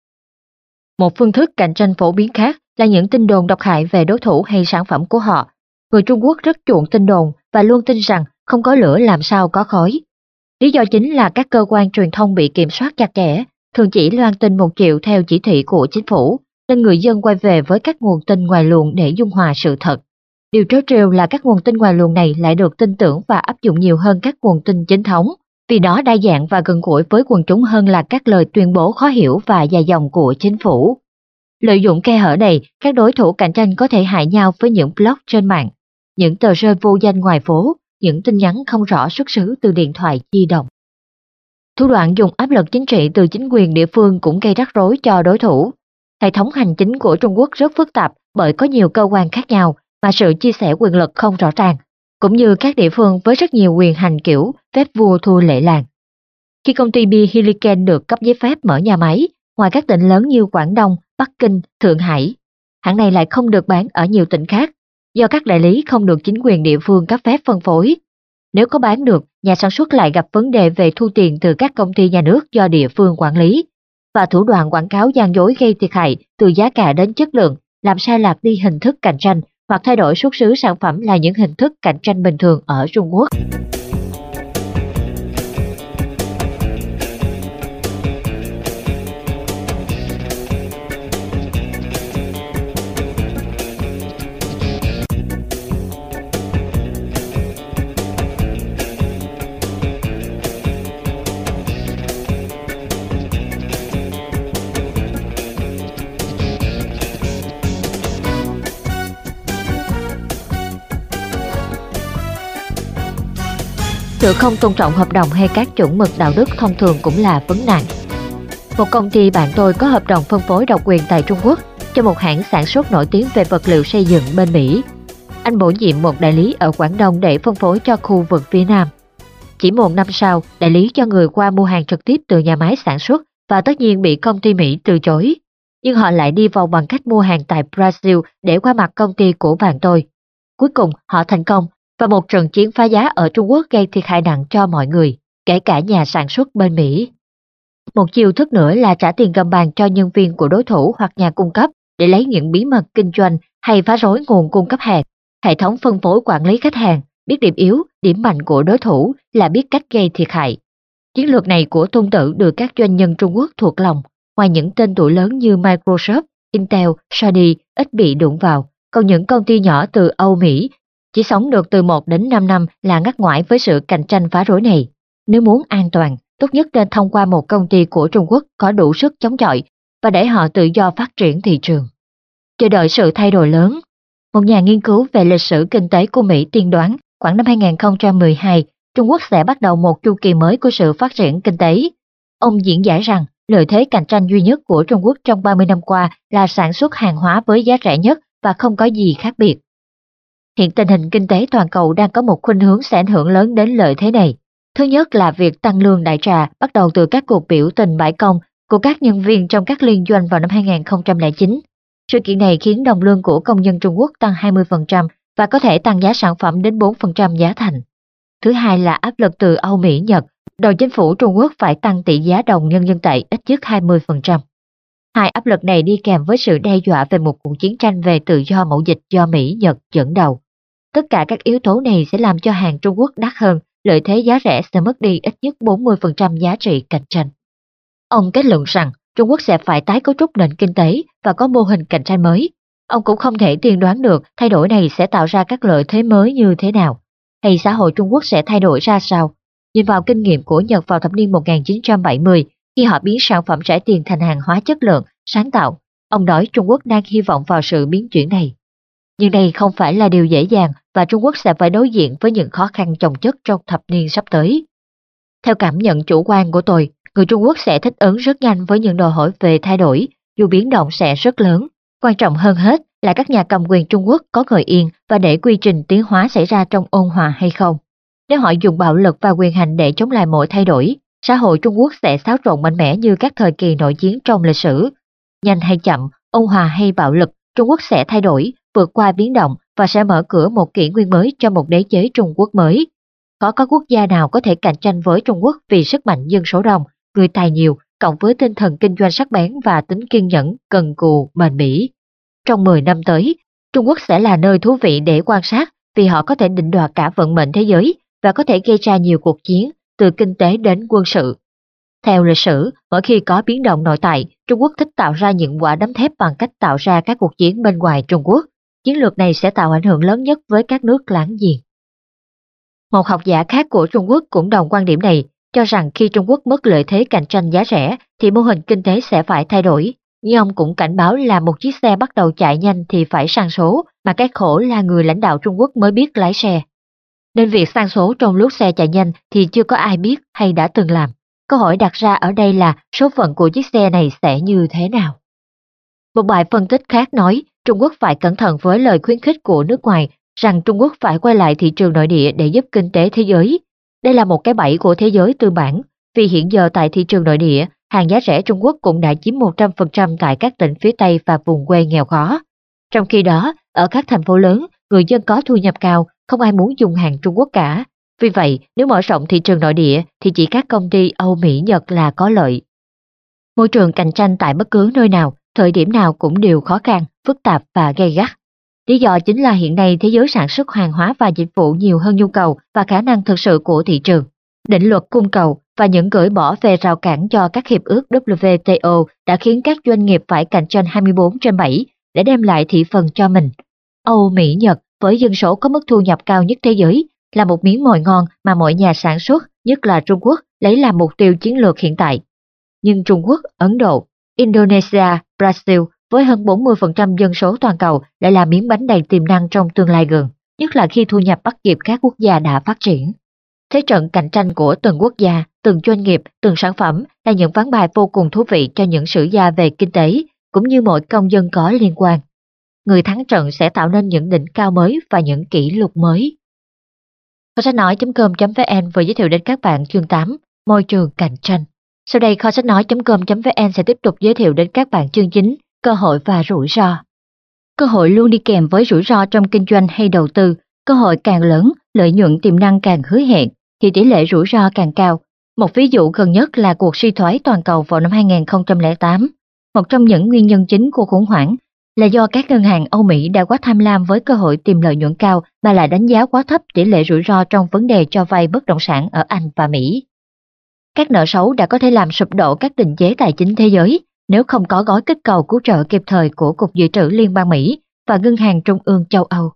Một phương thức cạnh tranh phổ biến khác là những tin đồn độc hại về đối thủ hay sản phẩm của họ. Người Trung Quốc rất chuộng tin đồn và luôn tin rằng không có lửa làm sao có khói. Lý do chính là các cơ quan truyền thông bị kiểm soát chặt chẽ, thường chỉ loan tin một chiều theo chỉ thị của chính phủ, nên người dân quay về với các nguồn tin ngoài luồng để dung hòa sự thật. Điều trớ trêu là các nguồn tin ngoài luồng này lại được tin tưởng và áp dụng nhiều hơn các nguồn tin chính thống, vì nó đa dạng và gần gũi với quần chúng hơn là các lời tuyên bố khó hiểu và dài dòng của chính phủ. Lợi dụng khe hở này, các đối thủ cạnh tranh có thể hại nhau với những blog trên mạng, những tờ rơi vô danh ngoài phố, những tin nhắn không rõ xuất xứ từ điện thoại di động. Thủ đoạn dùng áp lực chính trị từ chính quyền địa phương cũng gây rắc rối cho đối thủ. Hệ thống hành chính của Trung Quốc rất phức tạp bởi có nhiều cơ quan khác nhau mà sự chia sẻ quyền lực không rõ ràng, cũng như các địa phương với rất nhiều quyền hành kiểu phép vua thua lệ làng. Khi công ty bia Heineken được cấp giấy phép mở nhà máy, ngoài các tỉnh lớn như Quảng Đông, Bắc Kinh, Thượng Hải, hãng này lại không được bán ở nhiều tỉnh khác, do các đại lý không được chính quyền địa phương cấp phép phân phối. Nếu có bán được, nhà sản xuất lại gặp vấn đề về thu tiền từ các công ty nhà nước do địa phương quản lý, và thủ đoạn quảng cáo gian dối gây thiệt hại từ giá cả đến chất lượng, làm sai lạc đi hình thức cạnh tranh hoặc thay đổi xuất xứ sản phẩm là những hình thức cạnh tranh bình thường ở Trung Quốc. Sự không tôn trọng hợp đồng hay các chuẩn mực đạo đức thông thường cũng là vấn nạn. Một công ty bạn tôi có hợp đồng phân phối độc quyền tại Trung Quốc cho một hãng sản xuất nổi tiếng về vật liệu xây dựng bên Mỹ. Anh bổ nhiệm một đại lý ở Quảng Đông để phân phối cho khu vực phía Nam. Chỉ một năm sau, đại lý cho người qua mua hàng trực tiếp từ nhà máy sản xuất và tất nhiên bị công ty Mỹ từ chối. Nhưng họ lại đi vào bằng cách mua hàng tại Brazil để qua mặt công ty của bạn tôi. Cuối cùng, họ thành công. Và một trận chiến phá giá ở Trung Quốc gây thiệt hại nặng cho mọi người, kể cả nhà sản xuất bên Mỹ. Một chiêu thức nữa là trả tiền gầm bàn cho nhân viên của đối thủ hoặc nhà cung cấp để lấy những bí mật kinh doanh hay phá rối nguồn cung cấp hàng. Hệ thống phân phối quản lý khách hàng, biết điểm yếu, điểm mạnh của đối thủ là biết cách gây thiệt hại. Chiến lược này của Tôn Tử được các doanh nhân Trung Quốc thuộc lòng, ngoài những tên tuổi lớn như Microsoft, Intel, Sony ít bị đụng vào, còn những công ty nhỏ từ Âu Mỹ chỉ sống được từ một đến năm năm là ngắt ngoải với sự cạnh tranh phá rối này. Nếu muốn an toàn, tốt nhất nên thông qua một công ty của Trung Quốc có đủ sức chống chọi và để họ tự do phát triển thị trường. Chờ đợi sự thay đổi lớn. Một nhà nghiên cứu về lịch sử kinh tế của Mỹ tiên đoán khoảng năm hai nghìn không trăm mười hai, Trung Quốc sẽ bắt đầu một chu kỳ mới của sự phát triển kinh tế. Ông diễn giải rằng lợi thế cạnh tranh duy nhất của Trung Quốc trong ba mươi năm qua là sản xuất hàng hóa với giá rẻ nhất và không có gì khác biệt. Hiện tình hình kinh tế toàn cầu đang có một khuynh hướng sẽ ảnh hưởng lớn đến lợi thế này. Thứ nhất là việc tăng lương đại trà bắt đầu từ các cuộc biểu tình bãi công của các nhân viên trong các liên doanh vào năm hai nghìn không trăm lẻ chín. Sự kiện này khiến đồng lương của công nhân Trung Quốc tăng hai mươi phần trăm và có thể tăng giá sản phẩm đến bốn phần trăm giá thành. Thứ hai là áp lực từ Âu Mỹ Nhật, đòi chính phủ Trung Quốc phải tăng tỷ giá đồng nhân dân tệ ít nhất hai mươi phần trăm. Hai áp lực này đi kèm với sự đe dọa về một cuộc chiến tranh về tự do mậu dịch do Mỹ Nhật dẫn đầu. Tất cả các yếu tố này sẽ làm cho hàng Trung Quốc đắt hơn, lợi thế giá rẻ sẽ mất đi ít nhất bốn mươi phần trăm giá trị cạnh tranh. Ông kết luận rằng Trung Quốc sẽ phải tái cấu trúc nền kinh tế và có mô hình cạnh tranh mới. Ông cũng không thể tiên đoán được thay đổi này sẽ tạo ra các lợi thế mới như thế nào, hay xã hội Trung Quốc sẽ thay đổi ra sao. Nhìn vào kinh nghiệm của Nhật vào thập niên một nghìn chín trăm bảy mươi, khi họ biến sản phẩm rẻ tiền thành hàng hóa chất lượng, sáng tạo, ông nói Trung Quốc đang hy vọng vào sự biến chuyển này. Nhưng đây không phải là điều dễ dàng và Trung Quốc sẽ phải đối diện với những khó khăn chồng chất trong thập niên sắp tới. Theo cảm nhận chủ quan của tôi, người Trung Quốc sẽ thích ứng rất nhanh với những đòi hỏi về thay đổi, dù biến động sẽ rất lớn. Quan trọng hơn hết là các nhà cầm quyền Trung Quốc có ngồi yên và để quy trình tiến hóa xảy ra trong ôn hòa hay không. Nếu họ dùng bạo lực và quyền hành để chống lại mọi thay đổi, xã hội Trung Quốc sẽ xáo trộn mạnh mẽ như các thời kỳ nội chiến trong lịch sử. Nhanh hay chậm, ôn hòa hay bạo lực, Trung Quốc sẽ thay đổi, vượt qua biến động và sẽ mở cửa một kỷ nguyên mới cho một đế chế Trung Quốc mới. Khó có quốc gia nào có thể cạnh tranh với Trung Quốc vì sức mạnh dân số đông, người tài nhiều, cộng với tinh thần kinh doanh sắc bén và tính kiên nhẫn, cần cù, bền bỉ. Trong mười năm tới, Trung Quốc sẽ là nơi thú vị để quan sát vì họ có thể định đoạt cả vận mệnh thế giới và có thể gây ra nhiều cuộc chiến, từ kinh tế đến quân sự. Theo lịch sử, mỗi khi có biến động nội tại, Trung Quốc thích tạo ra những quả đấm thép bằng cách tạo ra các cuộc chiến bên ngoài Trung Quốc. Chiến lược này sẽ tạo ảnh hưởng lớn nhất với các nước láng giềng. Một học giả khác của Trung Quốc cũng đồng quan điểm này, cho rằng khi Trung Quốc mất lợi thế cạnh tranh giá rẻ thì mô hình kinh tế sẽ phải thay đổi. Nhưng ông cũng cảnh báo là một chiếc xe bắt đầu chạy nhanh thì phải sang số, mà cái khổ là người lãnh đạo Trung Quốc mới biết lái xe. Nên việc sang số trong lúc xe chạy nhanh thì chưa có ai biết hay đã từng làm. Câu hỏi đặt ra ở đây là số phận của chiếc xe này sẽ như thế nào? Một bài phân tích khác nói Trung Quốc phải cẩn thận với lời khuyến khích của nước ngoài rằng Trung Quốc phải quay lại thị trường nội địa để giúp kinh tế thế giới. Đây là một cái bẫy của thế giới tư bản, vì hiện giờ tại thị trường nội địa, hàng giá rẻ Trung Quốc cũng đã chiếm một trăm phần trăm tại các tỉnh phía Tây và vùng quê nghèo khó. Trong khi đó, ở các thành phố lớn, người dân có thu nhập cao, không ai muốn dùng hàng Trung Quốc cả. Vì vậy, nếu mở rộng thị trường nội địa thì chỉ các công ty Âu Mỹ Nhật là có lợi. Môi trường cạnh tranh tại bất cứ nơi nào, thời điểm nào cũng đều khó khăn, phức tạp và gay gắt. Lý do chính là hiện nay thế giới sản xuất hàng hóa và dịch vụ nhiều hơn nhu cầu và khả năng thực sự của thị trường. Định luật cung cầu và những gỡ bỏ về rào cản cho các hiệp ước W T O đã khiến các doanh nghiệp phải cạnh tranh hai mươi bốn trên bảy để đem lại thị phần cho mình. Âu Mỹ Nhật với dân số có mức thu nhập cao nhất thế giới là một miếng mồi ngon mà mọi nhà sản xuất, nhất là Trung Quốc, lấy làm mục tiêu chiến lược hiện tại. Nhưng Trung Quốc, Ấn Độ, Indonesia, Brazil với hơn bốn mươi phần trăm dân số toàn cầu lại là miếng bánh đầy tiềm năng trong tương lai gần, nhất là khi thu nhập bắt kịp các quốc gia đã phát triển. Thế trận cạnh tranh của từng quốc gia, từng doanh nghiệp, từng sản phẩm là những ván bài vô cùng thú vị cho những sử gia về kinh tế, cũng như mọi công dân có liên quan. Người thắng trận sẽ tạo nên những đỉnh cao mới và những kỷ lục mới. Kho sách nói chấm com chấm vn vừa giới thiệu đến các bạn chương tám, môi trường cạnh tranh. Sau đây kho sách nói chấm com chấm vn sẽ tiếp tục giới thiệu đến các bạn chương chín, cơ hội và rủi ro. Cơ hội luôn đi kèm với rủi ro trong kinh doanh hay đầu tư. Cơ hội càng lớn, lợi nhuận tiềm năng càng hứa hẹn, thì tỷ lệ rủi ro càng cao. Một ví dụ gần nhất là cuộc suy thoái toàn cầu vào năm hai nghìn không trăm lẻ tám. Một trong những nguyên nhân chính của khủng hoảng là do các ngân hàng Âu Mỹ đã quá tham lam với cơ hội tìm lợi nhuận cao mà lại đánh giá quá thấp tỷ lệ rủi ro trong vấn đề cho vay bất động sản ở Anh và Mỹ. Các nợ xấu đã có thể làm sụp đổ các định chế tài chính thế giới nếu không có gói kích cầu cứu trợ kịp thời của Cục Dự trữ Liên bang Mỹ và Ngân hàng Trung ương châu Âu.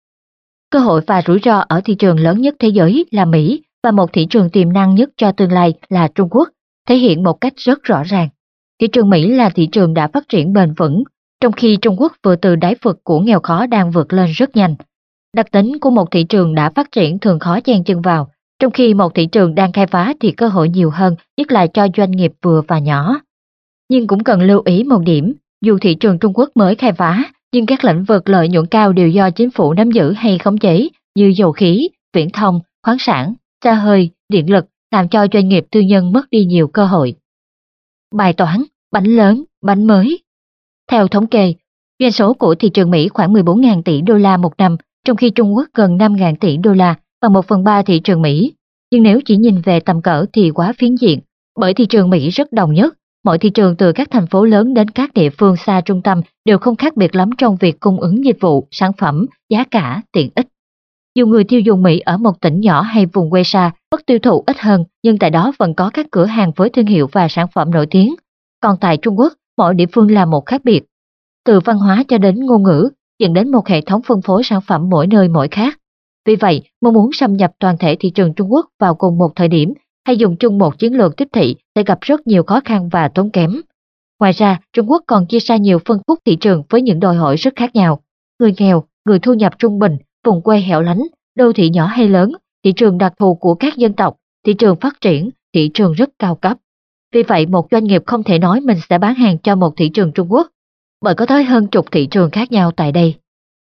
Cơ hội và rủi ro ở thị trường lớn nhất thế giới là Mỹ và một thị trường tiềm năng nhất cho tương lai là Trung Quốc, thể hiện một cách rất rõ ràng. Thị trường Mỹ là thị trường đã phát triển bền vững, trong khi Trung Quốc vừa từ đáy vực của nghèo khó đang vượt lên rất nhanh. Đặc tính của một thị trường đã phát triển thường khó chen chân vào, trong khi một thị trường đang khai phá thì cơ hội nhiều hơn, nhất là cho doanh nghiệp vừa và nhỏ. Nhưng cũng cần lưu ý một điểm, dù thị trường Trung Quốc mới khai phá, nhưng các lĩnh vực lợi nhuận cao đều do chính phủ nắm giữ hay khống chế, như dầu khí, viễn thông, khoáng sản, xe hơi, điện lực, làm cho doanh nghiệp tư nhân mất đi nhiều cơ hội. Bài toán, bánh lớn, bánh mới. Theo thống kê, doanh số của thị trường Mỹ khoảng mười bốn nghìn tỷ đô la một năm, trong khi Trung Quốc gần năm nghìn tỷ đô la, bằng một phần ba thị trường Mỹ. Nhưng nếu chỉ nhìn về tầm cỡ thì quá phiến diện, bởi thị trường Mỹ rất đồng nhất. Mọi thị trường từ các thành phố lớn đến các địa phương xa trung tâm đều không khác biệt lắm trong việc cung ứng dịch vụ, sản phẩm, giá cả, tiện ích. Dù người tiêu dùng Mỹ ở một tỉnh nhỏ hay vùng quê xa, mức tiêu thụ ít hơn, nhưng tại đó vẫn có các cửa hàng với thương hiệu và sản phẩm nổi tiếng. Còn tại Trung Quốc, mỗi địa phương là một khác biệt. Từ văn hóa cho đến ngôn ngữ, dẫn đến một hệ thống phân phối sản phẩm mỗi nơi mỗi khác. Vì vậy, mong muốn xâm nhập toàn thể thị trường Trung Quốc vào cùng một thời điểm hay dùng chung một chiến lược tiếp thị sẽ gặp rất nhiều khó khăn và tốn kém. Ngoài ra, Trung Quốc còn chia ra nhiều phân khúc thị trường với những đòi hỏi rất khác nhau. Người nghèo, người thu nhập trung bình, vùng quê hẻo lánh, đô thị nhỏ hay lớn, thị trường đặc thù của các dân tộc, thị trường phát triển, thị trường rất cao cấp. Vì vậy, một doanh nghiệp không thể nói mình sẽ bán hàng cho một thị trường Trung Quốc, bởi có tới hơn chục thị trường khác nhau tại đây.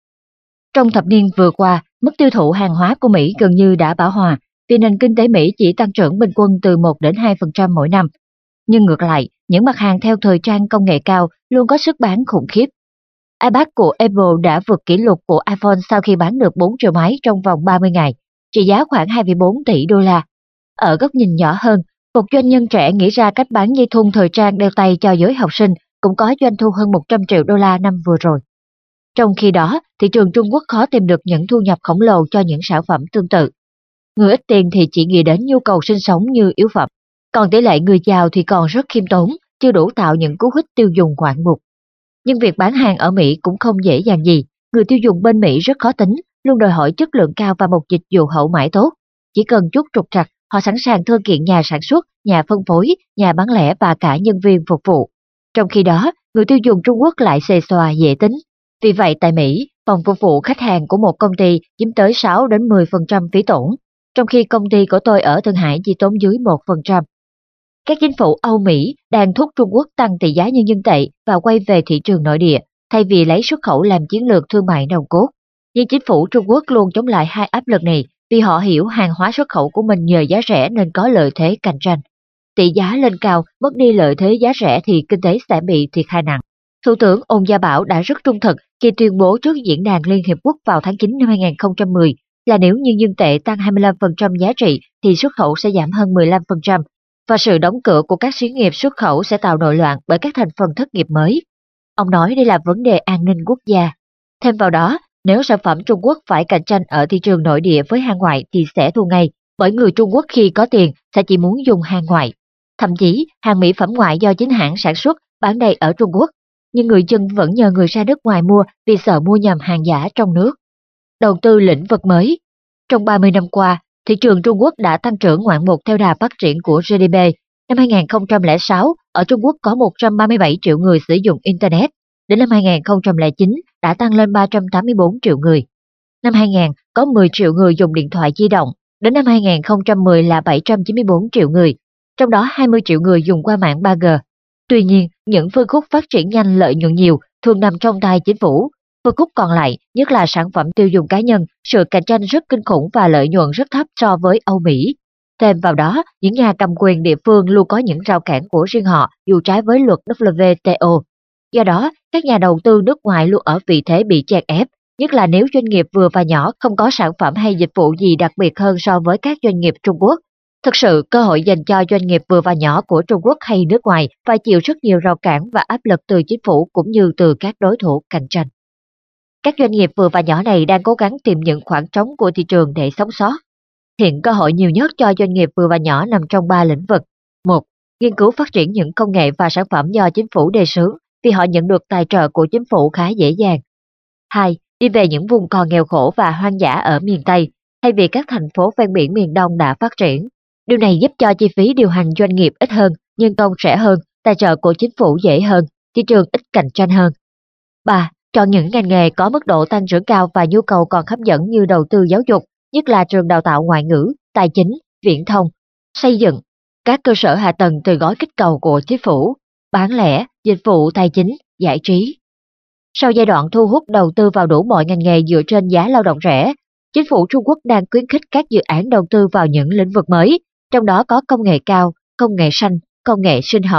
Trong thập niên vừa qua, mức tiêu thụ hàng hóa của Mỹ gần như đã bão hòa, vì nền kinh tế Mỹ chỉ tăng trưởng bình quân từ một đến hai phần trăm mỗi năm. Nhưng ngược lại, những mặt hàng theo thời trang công nghệ cao luôn có sức bán khủng khiếp. iPad của Apple đã vượt kỷ lục của iPhone sau khi bán được bốn triệu máy trong vòng ba mươi ngày, trị giá khoảng hai phẩy bốn tỷ đô la. Ở góc nhìn nhỏ hơn, một doanh nhân trẻ nghĩ ra cách bán dây thun thời trang đeo tay cho giới học sinh cũng có doanh thu hơn một trăm triệu đô la năm vừa rồi. Trong khi đó, thị trường Trung Quốc khó tìm được những thu nhập khổng lồ cho những sản phẩm tương tự. Người ít tiền thì chỉ nghĩ đến nhu cầu sinh sống như yếu phẩm, còn tỷ lệ người giàu thì còn rất khiêm tốn, chưa đủ tạo những cú hích tiêu dùng ngoạn mục. Nhưng việc bán hàng ở Mỹ cũng không dễ dàng gì, người tiêu dùng bên Mỹ rất khó tính, luôn đòi hỏi chất lượng cao và một dịch vụ hậu mãi tốt. Chỉ cần chút trục trặc, họ sẵn sàng thư kiện nhà sản xuất, nhà phân phối, nhà bán lẻ và cả nhân viên phục vụ. Trong khi đó, người tiêu dùng Trung Quốc lại xề xòa dễ tính. Vì vậy tại Mỹ, phòng phục vụ khách hàng của một công ty chiếm tới sáu đến mười phần trăm phí tổn, trong khi công ty của tôi ở Thượng Hải chỉ tốn dưới một phần trăm. Các chính phủ Âu Mỹ đang thúc Trung Quốc tăng tỷ giá nhân dân tệ và quay về thị trường nội địa, thay vì lấy xuất khẩu làm chiến lược thương mại nòng cốt. Nhưng chính phủ Trung Quốc luôn chống lại hai áp lực này vì họ hiểu hàng hóa xuất khẩu của mình nhờ giá rẻ nên có lợi thế cạnh tranh. Tỷ giá lên cao, mất đi lợi thế giá rẻ thì kinh tế sẽ bị thiệt hại nặng. Thủ tướng Ôn Gia Bảo đã rất trung thực khi tuyên bố trước Diễn đàn Liên Hiệp Quốc vào tháng chín năm hai nghìn không trăm mười là nếu nhân dân tệ tăng hai mươi lăm phần trăm giá trị thì xuất khẩu sẽ giảm hơn mười lăm phần trăm, và sự đóng cửa của các xí nghiệp xuất khẩu sẽ tạo nội loạn bởi các thành phần thất nghiệp mới. Ông nói đây là vấn đề an ninh quốc gia. Thêm vào đó, nếu sản phẩm Trung Quốc phải cạnh tranh ở thị trường nội địa với hàng ngoại thì sẽ thua ngay, bởi người Trung Quốc khi có tiền sẽ chỉ muốn dùng hàng ngoại. Thậm chí, hàng mỹ phẩm ngoại do chính hãng sản xuất bán đầy ở Trung Quốc, nhưng người dân vẫn nhờ người ra nước ngoài mua vì sợ mua nhầm hàng giả trong nước. Đầu tư lĩnh vực mới. Trong ba mươi năm qua, thị trường Trung Quốc đã tăng trưởng ngoạn mục theo đà phát triển của giê đê pê. Năm hai nghìn không trăm lẻ sáu, ở Trung Quốc có một trăm ba mươi bảy triệu người sử dụng Internet. Đến năm hai nghìn không trăm lẻ chín, đã tăng lên ba trăm tám mươi bốn triệu người. Năm hai nghìn, có mười triệu người dùng điện thoại di động. Đến năm hai nghìn không trăm mười là bảy trăm chín mươi bốn triệu người. Trong đó hai mươi triệu người dùng qua mạng ba G. Tuy nhiên, những phân khúc phát triển nhanh lợi nhuận nhiều thường nằm trong tay chính phủ. Phân khúc còn lại, nhất là sản phẩm tiêu dùng cá nhân, sự cạnh tranh rất kinh khủng và lợi nhuận rất thấp so với Âu Mỹ. Thêm vào đó, những nhà cầm quyền địa phương luôn có những rào cản của riêng họ dù trái với luật W T O. Do đó, các nhà đầu tư nước ngoài luôn ở vị thế bị chèn ép, nhất là nếu doanh nghiệp vừa và nhỏ không có sản phẩm hay dịch vụ gì đặc biệt hơn so với các doanh nghiệp Trung Quốc. Thực sự, cơ hội dành cho doanh nghiệp vừa và nhỏ của Trung Quốc hay nước ngoài phải chịu rất nhiều rào cản và áp lực từ chính phủ cũng như từ các đối thủ cạnh tranh. Các doanh nghiệp vừa và nhỏ này đang cố gắng tìm những khoảng trống của thị trường để sống sót. Hiện cơ hội nhiều nhất cho doanh nghiệp vừa và nhỏ nằm trong ba lĩnh vực. một. Nghiên cứu phát triển những công nghệ và sản phẩm do chính phủ đề xướng vì họ nhận được tài trợ của chính phủ khá dễ dàng. hai. Đi về những vùng còn nghèo khổ và hoang dã ở miền Tây, thay vì các thành phố ven biển miền Đông đã phát triển. Điều này giúp cho chi phí điều hành doanh nghiệp ít hơn, nhân công rẻ hơn, tài trợ của chính phủ dễ hơn, thị trường ít cạnh tranh hơn. ba. Chọn những ngành nghề có mức độ tăng trưởng cao và nhu cầu còn hấp dẫn như đầu tư giáo dục, nhất là trường đào tạo ngoại ngữ, tài chính, viễn thông, xây dựng, các cơ sở hạ tầng từ gói kích cầu của chính phủ, bán lẻ, dịch vụ tài chính, giải trí. Sau giai đoạn thu hút đầu tư vào đủ mọi ngành nghề dựa trên giá lao động rẻ, chính phủ Trung Quốc đang khuyến khích các dự án đầu tư vào những lĩnh vực mới, trong đó có công nghệ cao, công nghệ xanh, công nghệ sinh học.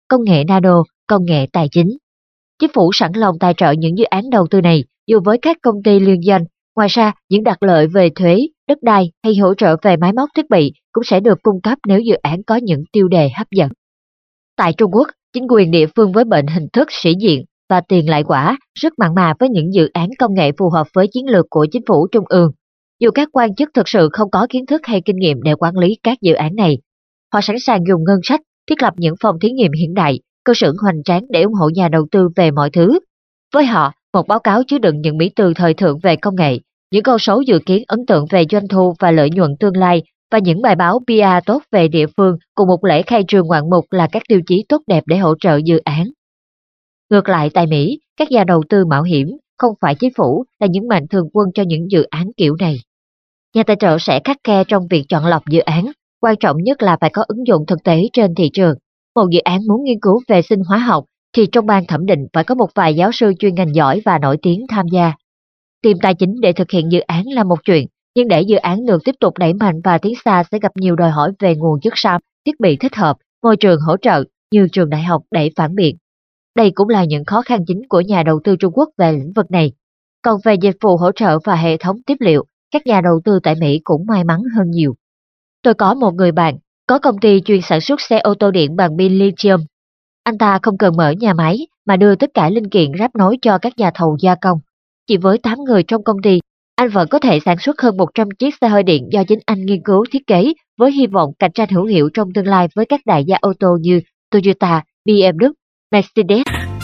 công nghệ nano, công nghệ tài chính. Chính phủ sẵn lòng tài trợ những dự án đầu tư này dù với các công ty liên doanh. Ngoài ra, những đặc lợi về thuế, đất đai hay hỗ trợ về máy móc thiết bị cũng sẽ được cung cấp nếu dự án có những tiêu đề hấp dẫn. Tại Trung Quốc, chính quyền địa phương với bệnh hình thức sĩ diện và tiền lại quả rất mặn mà với những dự án công nghệ phù hợp với chiến lược của chính phủ trung ương. Dù các quan chức thực sự không có kiến thức hay kinh nghiệm để quản lý các dự án này, họ sẵn sàng dùng ngân sách, thiết lập những phòng thí nghiệm hiện đại, cơ sở hoành tráng để ủng hộ nhà đầu tư về mọi thứ. Với họ, một báo cáo chứa đựng những mỹ từ thời thượng về công nghệ, những con số dự kiến ấn tượng về doanh thu và lợi nhuận tương lai và những bài báo pê e tốt về địa phương cùng một lễ khai trương ngoạn mục là các tiêu chí tốt đẹp để hỗ trợ dự án. Ngược lại tại Mỹ, các nhà đầu tư mạo hiểm, không phải chính phủ, là những mạnh thường quân cho những dự án kiểu này. Nhà tài trợ sẽ khắt khe trong việc chọn lọc dự án, quan trọng nhất là phải có ứng dụng thực tế trên thị trường. Một dự án muốn nghiên cứu về sinh hóa học thì trong ban thẩm định phải có một vài giáo sư chuyên ngành giỏi và nổi tiếng tham gia. Tìm tài chính để thực hiện dự án là một chuyện, nhưng để dự án được tiếp tục đẩy mạnh và tiến xa sẽ gặp nhiều đòi hỏi về nguồn chất xám, thiết bị thích hợp, môi trường hỗ trợ như trường đại học để phản biện. Đây cũng là những khó khăn chính của nhà đầu tư Trung Quốc về lĩnh vực này. Còn về dịch vụ hỗ trợ và hệ thống tiếp liệu, các nhà đầu tư tại Mỹ cũng may mắn hơn nhiều. Tôi có một người bạn, có công ty chuyên sản xuất xe ô tô điện bằng pin lithium. Anh ta không cần mở nhà máy mà đưa tất cả linh kiện ráp nối cho các nhà thầu gia công. Chỉ với tám người trong công ty, anh vẫn có thể sản xuất hơn một trăm chiếc xe hơi điện do chính anh nghiên cứu thiết kế với hy vọng cạnh tranh hữu hiệu trong tương lai với các đại gia ô tô như Toyota, bê em vê, Mercedes.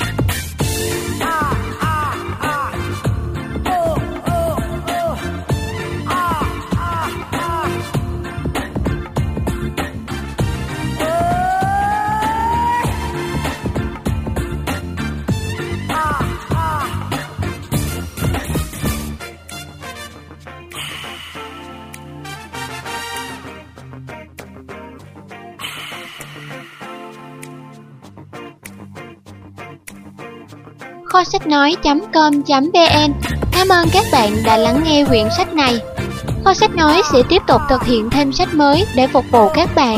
Kho sách nói chấm com chấm vn. Cảm ơn các bạn đã lắng nghe quyển sách này. Kho sách nói sẽ tiếp tục thực hiện thêm sách mới để phục vụ các bạn.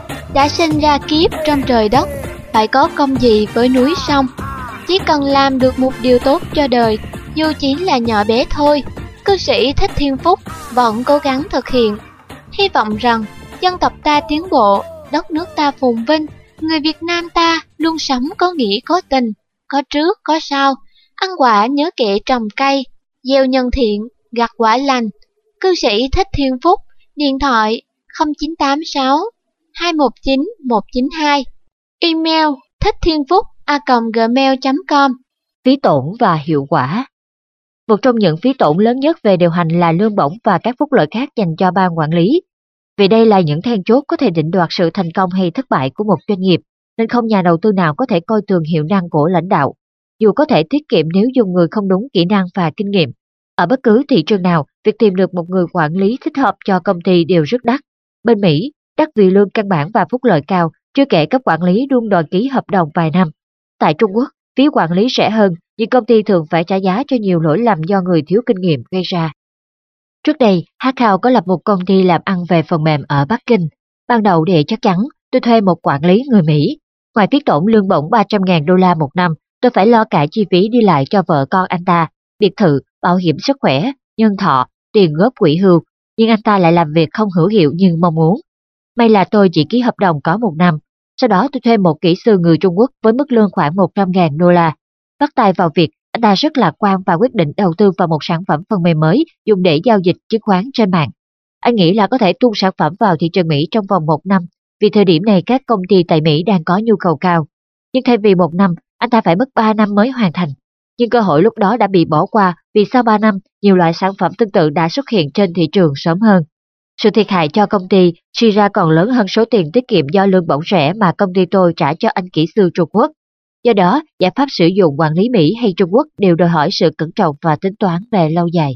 Đã sinh ra kiếp trong trời đất, phải có công gì với núi sông. Chỉ cần làm được một điều tốt cho đời, dù chỉ là nhỏ bé thôi, cư sĩ Thích Thiên Phúc vẫn cố gắng thực hiện. Hy vọng rằng dân tộc ta tiến bộ, đất nước ta phồn vinh, người Việt Nam ta luôn sống có nghĩa có tình, có trước có sau, ăn quả nhớ kệ trồng cây, gieo nhân thiện, gặt quả lành. Cư sĩ Thích Thiên Phúc, điện thoại không chín tám sáu hai một chín một chín hai, email thích thiên phúc a còng gmail chấm com. Phí tổn và hiệu quả. Một trong những phí tổn lớn nhất về điều hành là lương bổng và các phúc lợi khác dành cho ban quản lý. Vì đây là những then chốt có thể định đoạt sự thành công hay thất bại của một doanh nghiệp, nên không nhà đầu tư nào có thể coi thường hiệu năng của lãnh đạo, dù có thể tiết kiệm nếu dùng người không đúng kỹ năng và kinh nghiệm. Ở bất cứ thị trường nào, việc tìm được một người quản lý thích hợp cho công ty đều rất đắt. Bên Mỹ, đắt vì lương căn bản và phúc lợi cao, chưa kể cấp quản lý luôn đòi ký hợp đồng vài năm. Tại Trung Quốc, phí quản lý rẻ hơn, nhưng công ty thường phải trả giá cho nhiều lỗi lầm do người thiếu kinh nghiệm gây ra. Trước đây, Hackhao có lập một công ty làm ăn về phần mềm ở Bắc Kinh. Ban đầu để chắc chắn, tôi thuê một quản lý người Mỹ. Ngoài phí tổn lương bổng ba trăm nghìn đô la một năm, tôi phải lo cả chi phí đi lại cho vợ con anh ta, biệt thự, bảo hiểm sức khỏe, nhân thọ, tiền góp quỹ hưu, nhưng anh ta lại làm việc không hữu hiệu như mong muốn. May là tôi chỉ ký hợp đồng có một năm, sau đó tôi thuê một kỹ sư người Trung Quốc với mức lương khoảng một trăm nghìn đô la. Bắt tay vào việc, anh ta rất lạc quan và quyết định đầu tư vào một sản phẩm phần mềm mới dùng để giao dịch chứng khoán trên mạng. Anh nghĩ là có thể tung sản phẩm vào thị trường Mỹ trong vòng một năm, vì thời điểm này các công ty tại Mỹ đang có nhu cầu cao. Nhưng thay vì một năm, anh ta phải mất ba năm mới hoàn thành. Nhưng cơ hội lúc đó đã bị bỏ qua vì sau ba năm, nhiều loại sản phẩm tương tự đã xuất hiện trên thị trường sớm hơn. Sự thiệt hại cho công ty suy ra còn lớn hơn số tiền tiết kiệm do lương bổng rẻ mà công ty tôi trả cho anh kỹ sư Trung Quốc. Do đó, giải pháp sử dụng quản lý Mỹ hay Trung Quốc đều đòi hỏi sự cẩn trọng và tính toán về lâu dài.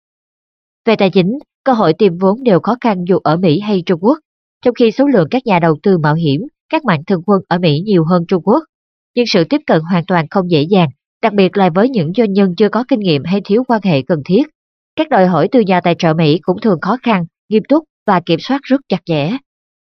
Về tài chính, cơ hội tìm vốn đều khó khăn dù ở Mỹ hay Trung Quốc, trong khi số lượng các nhà đầu tư mạo hiểm, các mạnh thường quân ở Mỹ nhiều hơn Trung Quốc. Nhưng sự tiếp cận hoàn toàn không dễ dàng, đặc biệt là với những doanh nhân chưa có kinh nghiệm hay thiếu quan hệ cần thiết. Các đòi hỏi từ nhà tài trợ Mỹ cũng thường khó khăn, nghiêm túc và kiểm soát rất chặt chẽ.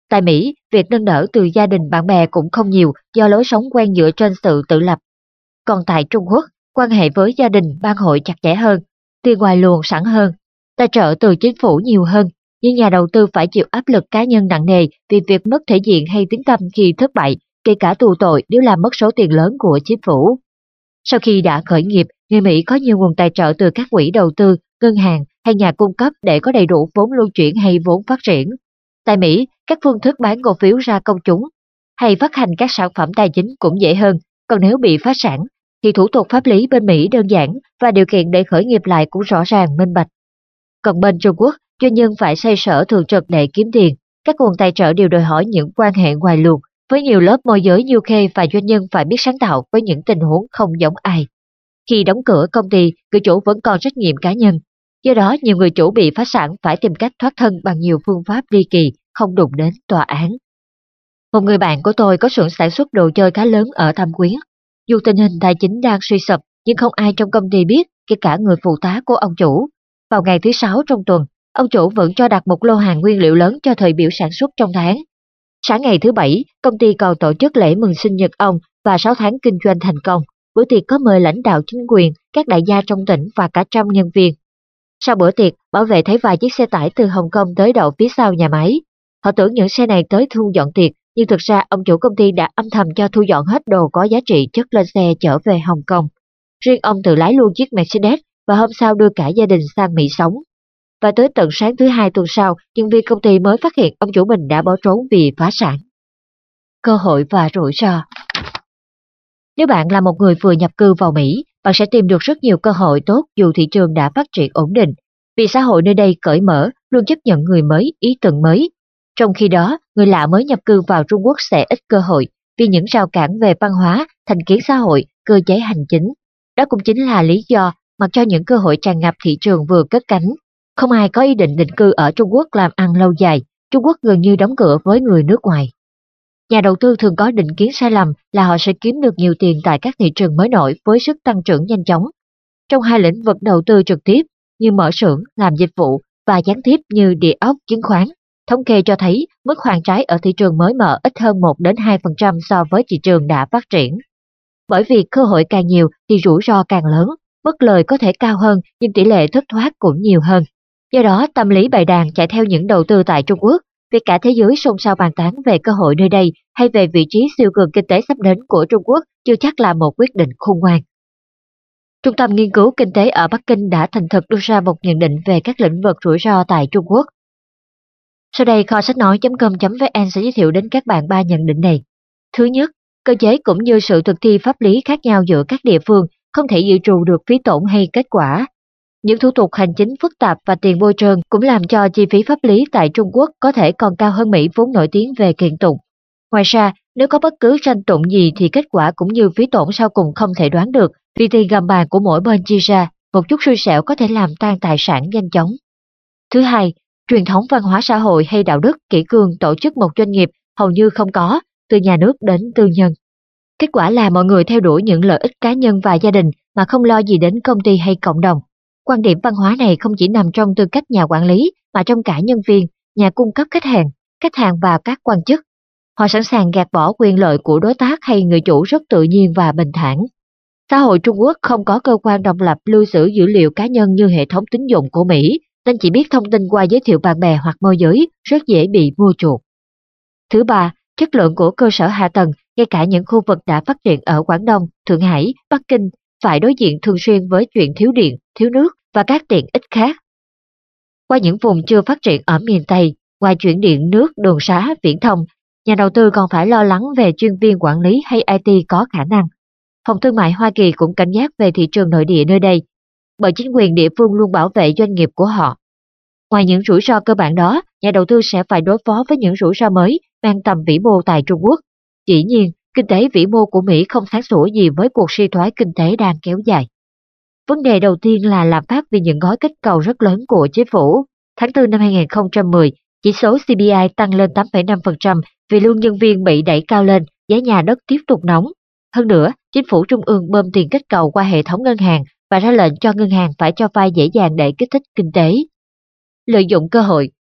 Tại Mỹ, việc nâng đỡ từ gia đình bạn bè cũng không nhiều do lối sống quen dựa trên sự tự lập. Còn tại Trung Quốc, quan hệ với gia đình, ban hội chặt chẽ hơn, tiền ngoài luồng sẵn hơn, tài trợ từ chính phủ nhiều hơn, nhưng nhà đầu tư phải chịu áp lực cá nhân nặng nề vì việc mất thể diện hay tiếng tăm khi thất bại, kể cả tù tội nếu làm mất số tiền lớn của chính phủ. Sau khi đã khởi nghiệp, người Mỹ có nhiều nguồn tài trợ từ các quỹ đầu tư, ngân hàng hay nhà cung cấp để có đầy đủ vốn luân chuyển hay vốn phát triển. Tại Mỹ, các phương thức bán cổ phiếu ra công chúng hay phát hành các sản phẩm tài chính cũng dễ hơn, còn nếu bị phá sản thì thủ tục pháp lý bên Mỹ đơn giản và điều kiện để khởi nghiệp lại cũng rõ ràng minh bạch. Còn bên Trung Quốc, doanh nhân phải xoay sở thường trực để kiếm tiền, các nguồn tài trợ đều đòi hỏi những quan hệ ngoài luồng, với nhiều lớp môi giới nhiêu khê và doanh nhân phải biết sáng tạo với những tình huống không giống ai. Khi đóng cửa công ty, người chủ vẫn còn trách nhiệm cá nhân. Do đó, nhiều người chủ bị phá sản phải tìm cách thoát thân bằng nhiều phương pháp ly kỳ, không đụng đến tòa án. Một người bạn của tôi có xưởng sản xuất đồ chơi khá lớn ở Thâm Quyến. Dù tình hình tài chính đang suy sụp, nhưng không ai trong công ty biết, kể cả người phụ tá của ông chủ. Vào ngày thứ sáu trong tuần, ông chủ vẫn cho đặt một lô hàng nguyên liệu lớn cho thời biểu sản xuất trong tháng. Sáng ngày thứ bảy, công ty còn tổ chức lễ mừng sinh nhật ông và sáu tháng kinh doanh thành công. Bữa tiệc có mời lãnh đạo chính quyền, các đại gia trong tỉnh và cả trăm nhân viên. Sau bữa tiệc, bảo vệ thấy vài chiếc xe tải từ Hồng Kông tới đậu phía sau nhà máy. Họ tưởng những xe này tới thu dọn tiệc, nhưng thực ra ông chủ công ty đã âm thầm cho thu dọn hết đồ có giá trị chất lên xe chở về Hồng Kông. Riêng ông tự lái luôn chiếc Mercedes và hôm sau đưa cả gia đình sang Mỹ sống. Và tới tận sáng thứ hai tuần sau, nhân viên công ty mới phát hiện ông chủ mình đã bỏ trốn vì phá sản. Cơ hội và rủi ro. Nếu bạn là một người vừa nhập cư vào Mỹ, bạn sẽ tìm được rất nhiều cơ hội tốt dù thị trường đã phát triển ổn định, vì xã hội nơi đây cởi mở, luôn chấp nhận người mới, ý tưởng mới. Trong khi đó, người lạ mới nhập cư vào Trung Quốc sẽ ít cơ hội vì những rào cản về văn hóa, thành kiến xã hội, cơ chế hành chính. Đó cũng chính là lý do mặc cho những cơ hội tràn ngập thị trường vừa cất cánh. Không ai có ý định định cư ở Trung Quốc làm ăn lâu dài, Trung Quốc gần như đóng cửa với người nước ngoài. Nhà đầu tư thường có định kiến sai lầm là họ sẽ kiếm được nhiều tiền tại các thị trường mới nổi với sức tăng trưởng nhanh chóng. Trong hai lĩnh vực đầu tư trực tiếp như mở xưởng, làm dịch vụ và gián tiếp như địa ốc, chứng khoán, thống kê cho thấy mức hoàn trái ở thị trường mới mở ít hơn một đến hai phần trăm so với thị trường đã phát triển. Bởi vì cơ hội càng nhiều thì rủi ro càng lớn, mức lời có thể cao hơn nhưng tỷ lệ thất thoát cũng nhiều hơn. Do đó, tâm lý bầy đàn chạy theo những đầu tư tại Trung Quốc, vì cả thế giới xôn xao bàn tán về cơ hội nơi đây hay về vị trí siêu cường kinh tế sắp đến của Trung Quốc chưa chắc là một quyết định khôn ngoan. Trung tâm Nghiên cứu Kinh tế ở Bắc Kinh đã thành thực đưa ra một nhận định về các lĩnh vực rủi ro tại Trung Quốc. Sau đây, kho sách nói chấm com chấm vn sẽ giới thiệu đến các bạn ba nhận định này. Thứ nhất, cơ chế cũng như sự thực thi pháp lý khác nhau giữa các địa phương không thể dự trù được phí tổn hay kết quả. Những thủ tục hành chính phức tạp và tiền bôi trơn cũng làm cho chi phí pháp lý tại Trung Quốc có thể còn cao hơn Mỹ vốn nổi tiếng về kiện tụng. Ngoài ra, nếu có bất cứ tranh tụng gì thì kết quả cũng như phí tổn sau cùng không thể đoán được, vì tiền gầm bàn của mỗi bên chia ra, một chút xui xẻo có thể làm tan tài sản nhanh chóng. Thứ hai, truyền thống văn hóa xã hội hay đạo đức kỷ cương tổ chức một doanh nghiệp hầu như không có, từ nhà nước đến tư nhân. Kết quả là mọi người theo đuổi những lợi ích cá nhân và gia đình mà không lo gì đến công ty hay cộng đồng. Quan điểm văn hóa này không chỉ nằm trong tư cách nhà quản lý mà trong cả nhân viên, nhà cung cấp khách hàng, khách hàng và các quan chức. Họ sẵn sàng gạt bỏ quyền lợi của đối tác hay người chủ rất tự nhiên và bình thản. Xã hội Trung Quốc không có cơ quan độc lập lưu giữ dữ liệu cá nhân như hệ thống tín dụng của Mỹ, nên chỉ biết thông tin qua giới thiệu bạn bè hoặc môi giới, rất dễ bị mua chuộc. Thứ ba, chất lượng của cơ sở hạ tầng, ngay cả những khu vực đã phát triển ở Quảng Đông, Thượng Hải, Bắc Kinh, phải đối diện thường xuyên với chuyện thiếu điện, thiếu nước và các tiện ích khác. Qua những vùng chưa phát triển ở miền Tây, ngoài chuyển điện, nước, đường xá, viễn thông, nhà đầu tư còn phải lo lắng về chuyên viên quản lý hay i tê có khả năng. Phòng thương mại Hoa Kỳ cũng cảnh giác về thị trường nội địa nơi đây, bởi chính quyền địa phương luôn bảo vệ doanh nghiệp của họ. Ngoài những rủi ro cơ bản đó, nhà đầu tư sẽ phải đối phó với những rủi ro mới mang tầm vĩ mô tại Trung Quốc. Dĩ nhiên, kinh tế vĩ mô của Mỹ không sáng sủa gì với cuộc suy thoái kinh tế đang kéo dài. Vấn đề đầu tiên là lạm phát vì những gói kích cầu rất lớn của chính phủ. Tháng tư năm hai nghìn không trăm mười, chỉ số xê pê i tăng lên tám phẩy năm phần trăm vì lương nhân viên bị đẩy cao lên, giá nhà đất tiếp tục nóng. Hơn nữa, chính phủ trung ương bơm tiền kích cầu qua hệ thống ngân hàng và ra lệnh cho ngân hàng phải cho vay dễ dàng để kích thích kinh tế. Lợi dụng cơ hội,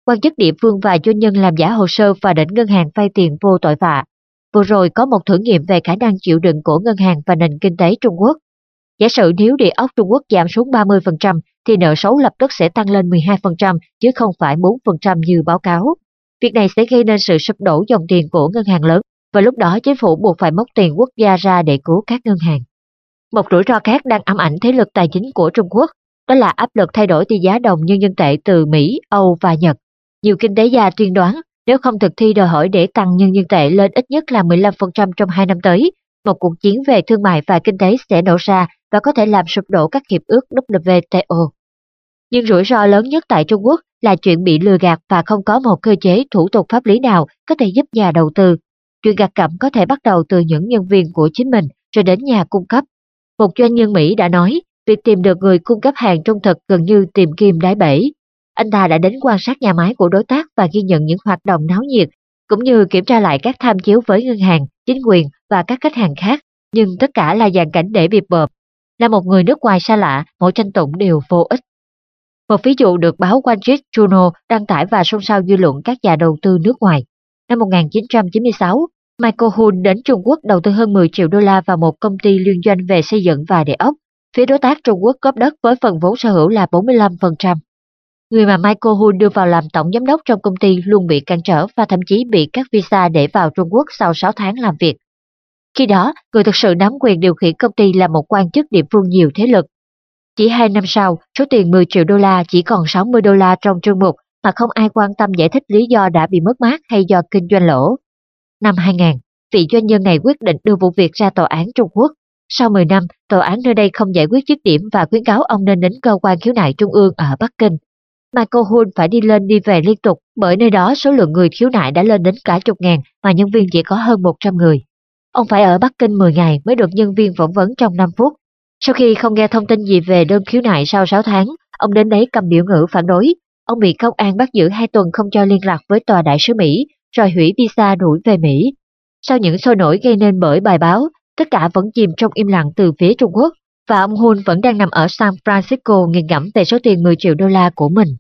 quan chức địa phương và doanh nhân làm giả hồ sơ và đến ngân hàng vay tiền vô tội vạ. Vừa rồi có một thử nghiệm về khả năng chịu đựng của ngân hàng và nền kinh tế Trung Quốc. Giả sử nếu địa ốc Trung Quốc giảm xuống ba mươi phần trăm thì nợ xấu lập tức sẽ tăng lên mười hai phần trăm chứ không phải bốn phần trăm như báo cáo. Việc này sẽ gây nên sự sụp đổ dòng tiền của ngân hàng lớn và lúc đó chính phủ buộc phải móc tiền quốc gia ra để cứu các ngân hàng. Một rủi ro khác đang ám ảnh thế lực tài chính của Trung Quốc, đó là áp lực thay đổi tỷ giá đồng nhân dân tệ từ Mỹ, Âu và Nhật. Nhiều kinh tế gia tiên đoán nếu không thực thi đòi hỏi để tăng nhân dân tệ lên ít nhất là mười lăm phần trăm trong hai năm tới, một cuộc chiến về thương mại và kinh tế sẽ nổ ra và có thể làm sụp đổ các hiệp ước W T O. Nhưng rủi ro lớn nhất tại Trung Quốc là chuyện bị lừa gạt và không có một cơ chế thủ tục pháp lý nào có thể giúp nhà đầu tư. Chuyện gạt gẫm có thể bắt đầu từ những nhân viên của chính mình rồi đến nhà cung cấp. Một doanh nhân Mỹ đã nói, việc tìm được người cung cấp hàng trung thực gần như tìm kim đáy bể. Anh ta đã đến quan sát nhà máy của đối tác và ghi nhận những hoạt động náo nhiệt, cũng như kiểm tra lại các tham chiếu với ngân hàng, chính quyền và các khách hàng khác, nhưng tất cả là dàn cảnh để bịp bợm. Là một người nước ngoài xa lạ, mỗi tranh tụng đều vô ích. Một ví dụ được báo Wall Street Journal đăng tải và xôn xao dư luận các nhà đầu tư nước ngoài. Năm một nghìn chín trăm chín mươi sáu, Michael Hull đến Trung Quốc đầu tư hơn mười triệu đô la vào một công ty liên doanh về xây dựng và địa ốc. Phía đối tác Trung Quốc góp đất với phần vốn sở hữu là bốn mươi lăm phần trăm. Người mà Michael Hull đưa vào làm tổng giám đốc trong công ty luôn bị cản trở và thậm chí bị cắt visa để vào Trung Quốc sau sáu tháng làm việc. Khi đó, người thực sự nắm quyền điều khiển công ty là một quan chức địa phương nhiều thế lực. Chỉ hai năm sau, số tiền mười triệu đô la chỉ còn sáu mươi đô la trong chương mục mà không ai quan tâm giải thích lý do đã bị mất mát hay do kinh doanh lỗ. Năm hai nghìn, vị doanh nhân này quyết định đưa vụ việc ra tòa án Trung Quốc. Sau mười năm, tòa án nơi đây không giải quyết dứt điểm và khuyến cáo ông nên đến cơ quan khiếu nại trung ương ở Bắc Kinh. Michael Hull phải đi lên đi về liên tục bởi nơi đó số lượng người khiếu nại đã lên đến cả chục ngàn mà nhân viên chỉ có hơn một trăm người. Ông phải ở Bắc Kinh mười ngày mới được nhân viên phỏng vấn trong năm phút. Sau khi không nghe thông tin gì về đơn khiếu nại sau sáu tháng, ông đến đấy cầm biểu ngữ phản đối. Ông bị công an bắt giữ hai tuần không cho liên lạc với tòa đại sứ Mỹ, rồi hủy visa đuổi về Mỹ. Sau những sôi nổi gây nên bởi bài báo, tất cả vẫn chìm trong im lặng từ phía Trung Quốc, và ông Hull vẫn đang nằm ở San Francisco nghiền ngẫm về số tiền mười triệu đô la của mình.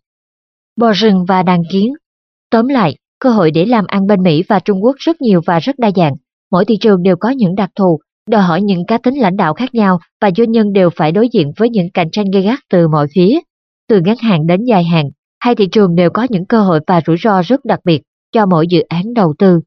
Bò rừng và đàn kiến. Tóm lại, cơ hội để làm ăn bên Mỹ và Trung Quốc rất nhiều và rất đa dạng. Mỗi thị trường đều có những đặc thù, đòi hỏi những cá tính lãnh đạo khác nhau và doanh nhân đều phải đối diện với những cạnh tranh gay gắt từ mọi phía. Từ ngắn hạn đến dài hạn, hai thị trường đều có những cơ hội và rủi ro rất đặc biệt cho mỗi dự án đầu tư.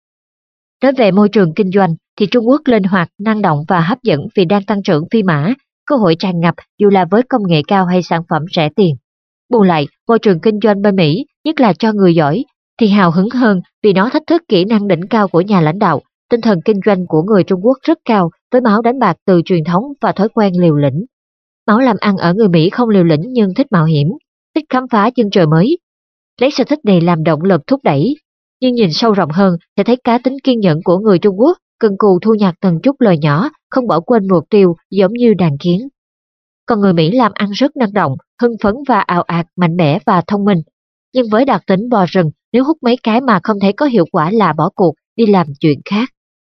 Nói về môi trường kinh doanh, thì Trung Quốc linh hoạt, năng động và hấp dẫn vì đang tăng trưởng phi mã, cơ hội tràn ngập dù là với công nghệ cao hay sản phẩm rẻ tiền. Bù lại, môi trường kinh doanh bên Mỹ, nhất là cho người giỏi, thì hào hứng hơn vì nó thách thức kỹ năng đỉnh cao của nhà lãnh đạo. Tinh thần kinh doanh của người Trung Quốc rất cao với máu đánh bạc từ truyền thống và thói quen liều lĩnh. Máu làm ăn ở người Mỹ không liều lĩnh nhưng thích mạo hiểm, thích khám phá chân trời mới. Lấy sở thích này làm động lực thúc đẩy. Nhưng nhìn sâu rộng hơn thì thấy cá tính kiên nhẫn của người Trung Quốc, cần cù thu nhặt từng chút lời nhỏ, không bỏ quên mục tiêu giống như đàn kiến. Còn người Mỹ làm ăn rất năng động, hưng phấn và ào ạt, mạnh mẽ và thông minh. Nhưng với đặc tính bò rừng, nếu hút mấy cái mà không thấy có hiệu quả là bỏ cuộc, đi làm chuyện khác.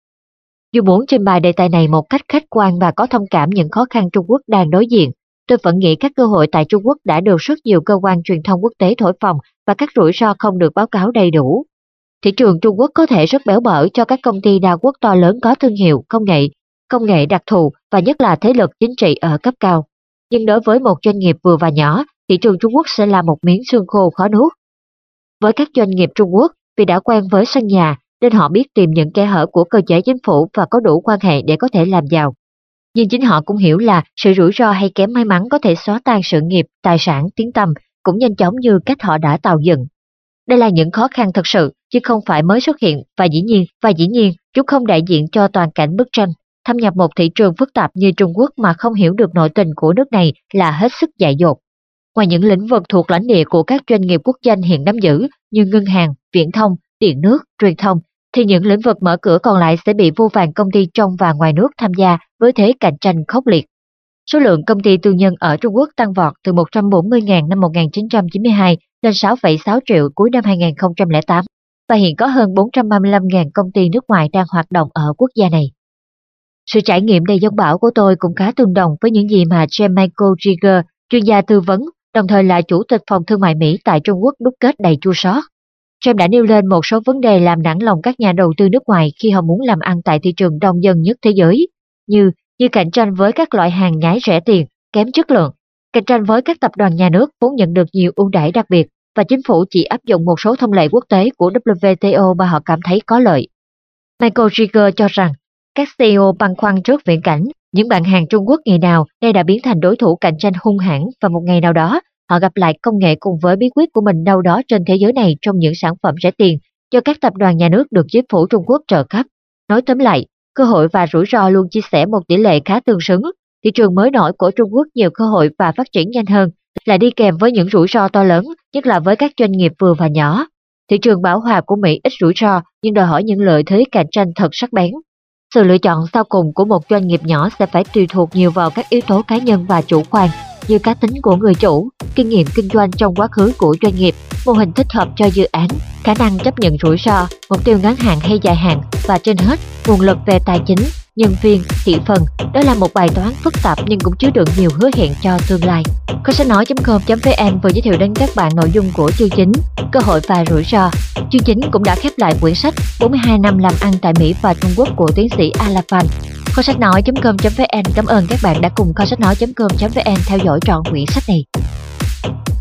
Dù muốn trình bày đề tài này một cách khách quan và có thông cảm những khó khăn Trung Quốc đang đối diện, tôi vẫn nghĩ các cơ hội tại Trung Quốc đã được rất nhiều cơ quan truyền thông quốc tế thổi phồng và các rủi ro không được báo cáo đầy đủ. Thị trường Trung Quốc có thể rất béo bở cho các công ty đa quốc to lớn có thương hiệu, công nghệ, công nghệ đặc thù và nhất là thế lực chính trị ở cấp cao. Nhưng đối với một doanh nghiệp vừa và nhỏ, thị trường Trung Quốc sẽ là một miếng xương khô khó nuốt. Với các doanh nghiệp Trung Quốc, vì đã quen với sân nhà, nên họ biết tìm những kẽ hở của cơ chế chính phủ và có đủ quan hệ để có thể làm giàu. Nhưng chính họ cũng hiểu là sự rủi ro hay kém may mắn có thể xóa tan sự nghiệp, tài sản, tiếng tăm cũng nhanh chóng như cách họ đã tạo dựng. Đây là những khó khăn thật sự, chứ không phải mới xuất hiện và dĩ nhiên, và dĩ nhiên, chúng không đại diện cho toàn cảnh bức tranh. Thâm nhập một thị trường phức tạp như Trung Quốc mà không hiểu được nội tình của nước này là hết sức dại dột. Ngoài những lĩnh vực thuộc lãnh địa của các doanh nghiệp quốc doanh hiện nắm giữ như ngân hàng, viễn thông, điện nước, truyền thông, thì những lĩnh vực mở cửa còn lại sẽ bị vô vàn công ty trong và ngoài nước tham gia với thế cạnh tranh khốc liệt. Số lượng công ty tư nhân ở Trung Quốc tăng vọt từ một trăm bốn mươi nghìn năm một nghìn chín trăm chín mươi hai lên sáu phẩy sáu triệu cuối năm hai nghìn không trăm lẻ tám, và hiện có hơn bốn trăm ba mươi lăm nghìn công ty nước ngoài đang hoạt động ở quốc gia này. Sự trải nghiệm đầy dông bão của tôi cũng khá tương đồng với những gì mà James Michael Jigger, chuyên gia tư vấn, đồng thời là Chủ tịch Phòng Thương mại Mỹ tại Trung Quốc đúc kết đầy chua xót. Trump đã nêu lên một số vấn đề làm nản lòng các nhà đầu tư nước ngoài khi họ muốn làm ăn tại thị trường đông dân nhất thế giới, như như cạnh tranh với các loại hàng nhái rẻ tiền, kém chất lượng, cạnh tranh với các tập đoàn nhà nước vốn nhận được nhiều ưu đãi đặc biệt, và chính phủ chỉ áp dụng một số thông lệ quốc tế của W T O mà họ cảm thấy có lợi. Michael Rieger cho rằng, các xê e ô băn khoăn trước viễn cảnh, những bạn hàng Trung Quốc ngày nào đây đã biến thành đối thủ cạnh tranh hung hãn và một ngày nào đó, họ gặp lại công nghệ cùng với bí quyết của mình đâu đó trên thế giới này trong những sản phẩm rẻ tiền do các tập đoàn nhà nước được chính phủ Trung Quốc trợ cấp. Nói tóm lại, cơ hội và rủi ro luôn chia sẻ một tỷ lệ khá tương xứng. Thị trường mới nổi của Trung Quốc nhiều cơ hội và phát triển nhanh hơn, là đi kèm với những rủi ro to lớn, nhất là với các doanh nghiệp vừa và nhỏ. Thị trường bão hòa của Mỹ ít rủi ro nhưng đòi hỏi những lợi thế cạnh tranh thật sắc bén. Sự lựa chọn sau cùng của một doanh nghiệp nhỏ sẽ phải tùy thuộc nhiều vào các yếu tố cá nhân và chủ quan, như cá tính của người chủ, kinh nghiệm kinh doanh trong quá khứ của doanh nghiệp, mô hình thích hợp cho dự án, khả năng chấp nhận rủi ro, mục tiêu ngắn hạn hay dài hạn, và trên hết, nguồn lực về tài chính, nhân viên, thị phần. Đó là một bài toán phức tạp nhưng cũng chứa đựng nhiều hứa hẹn cho tương lai. Kho sách nói chấm com chấm vn vừa giới thiệu đến các bạn nội dung của chương chín Cơ hội và rủi ro. Chương chín cũng đã khép lại quyển sách bốn mươi hai năm làm ăn tại Mỹ và Trung Quốc của tiến sĩ Alan Phan. Kho sách nói chấm com chấm vn cảm ơn các bạn đã cùng kho sách nói chấm com chấm vn theo dõi trọn quyển sách này.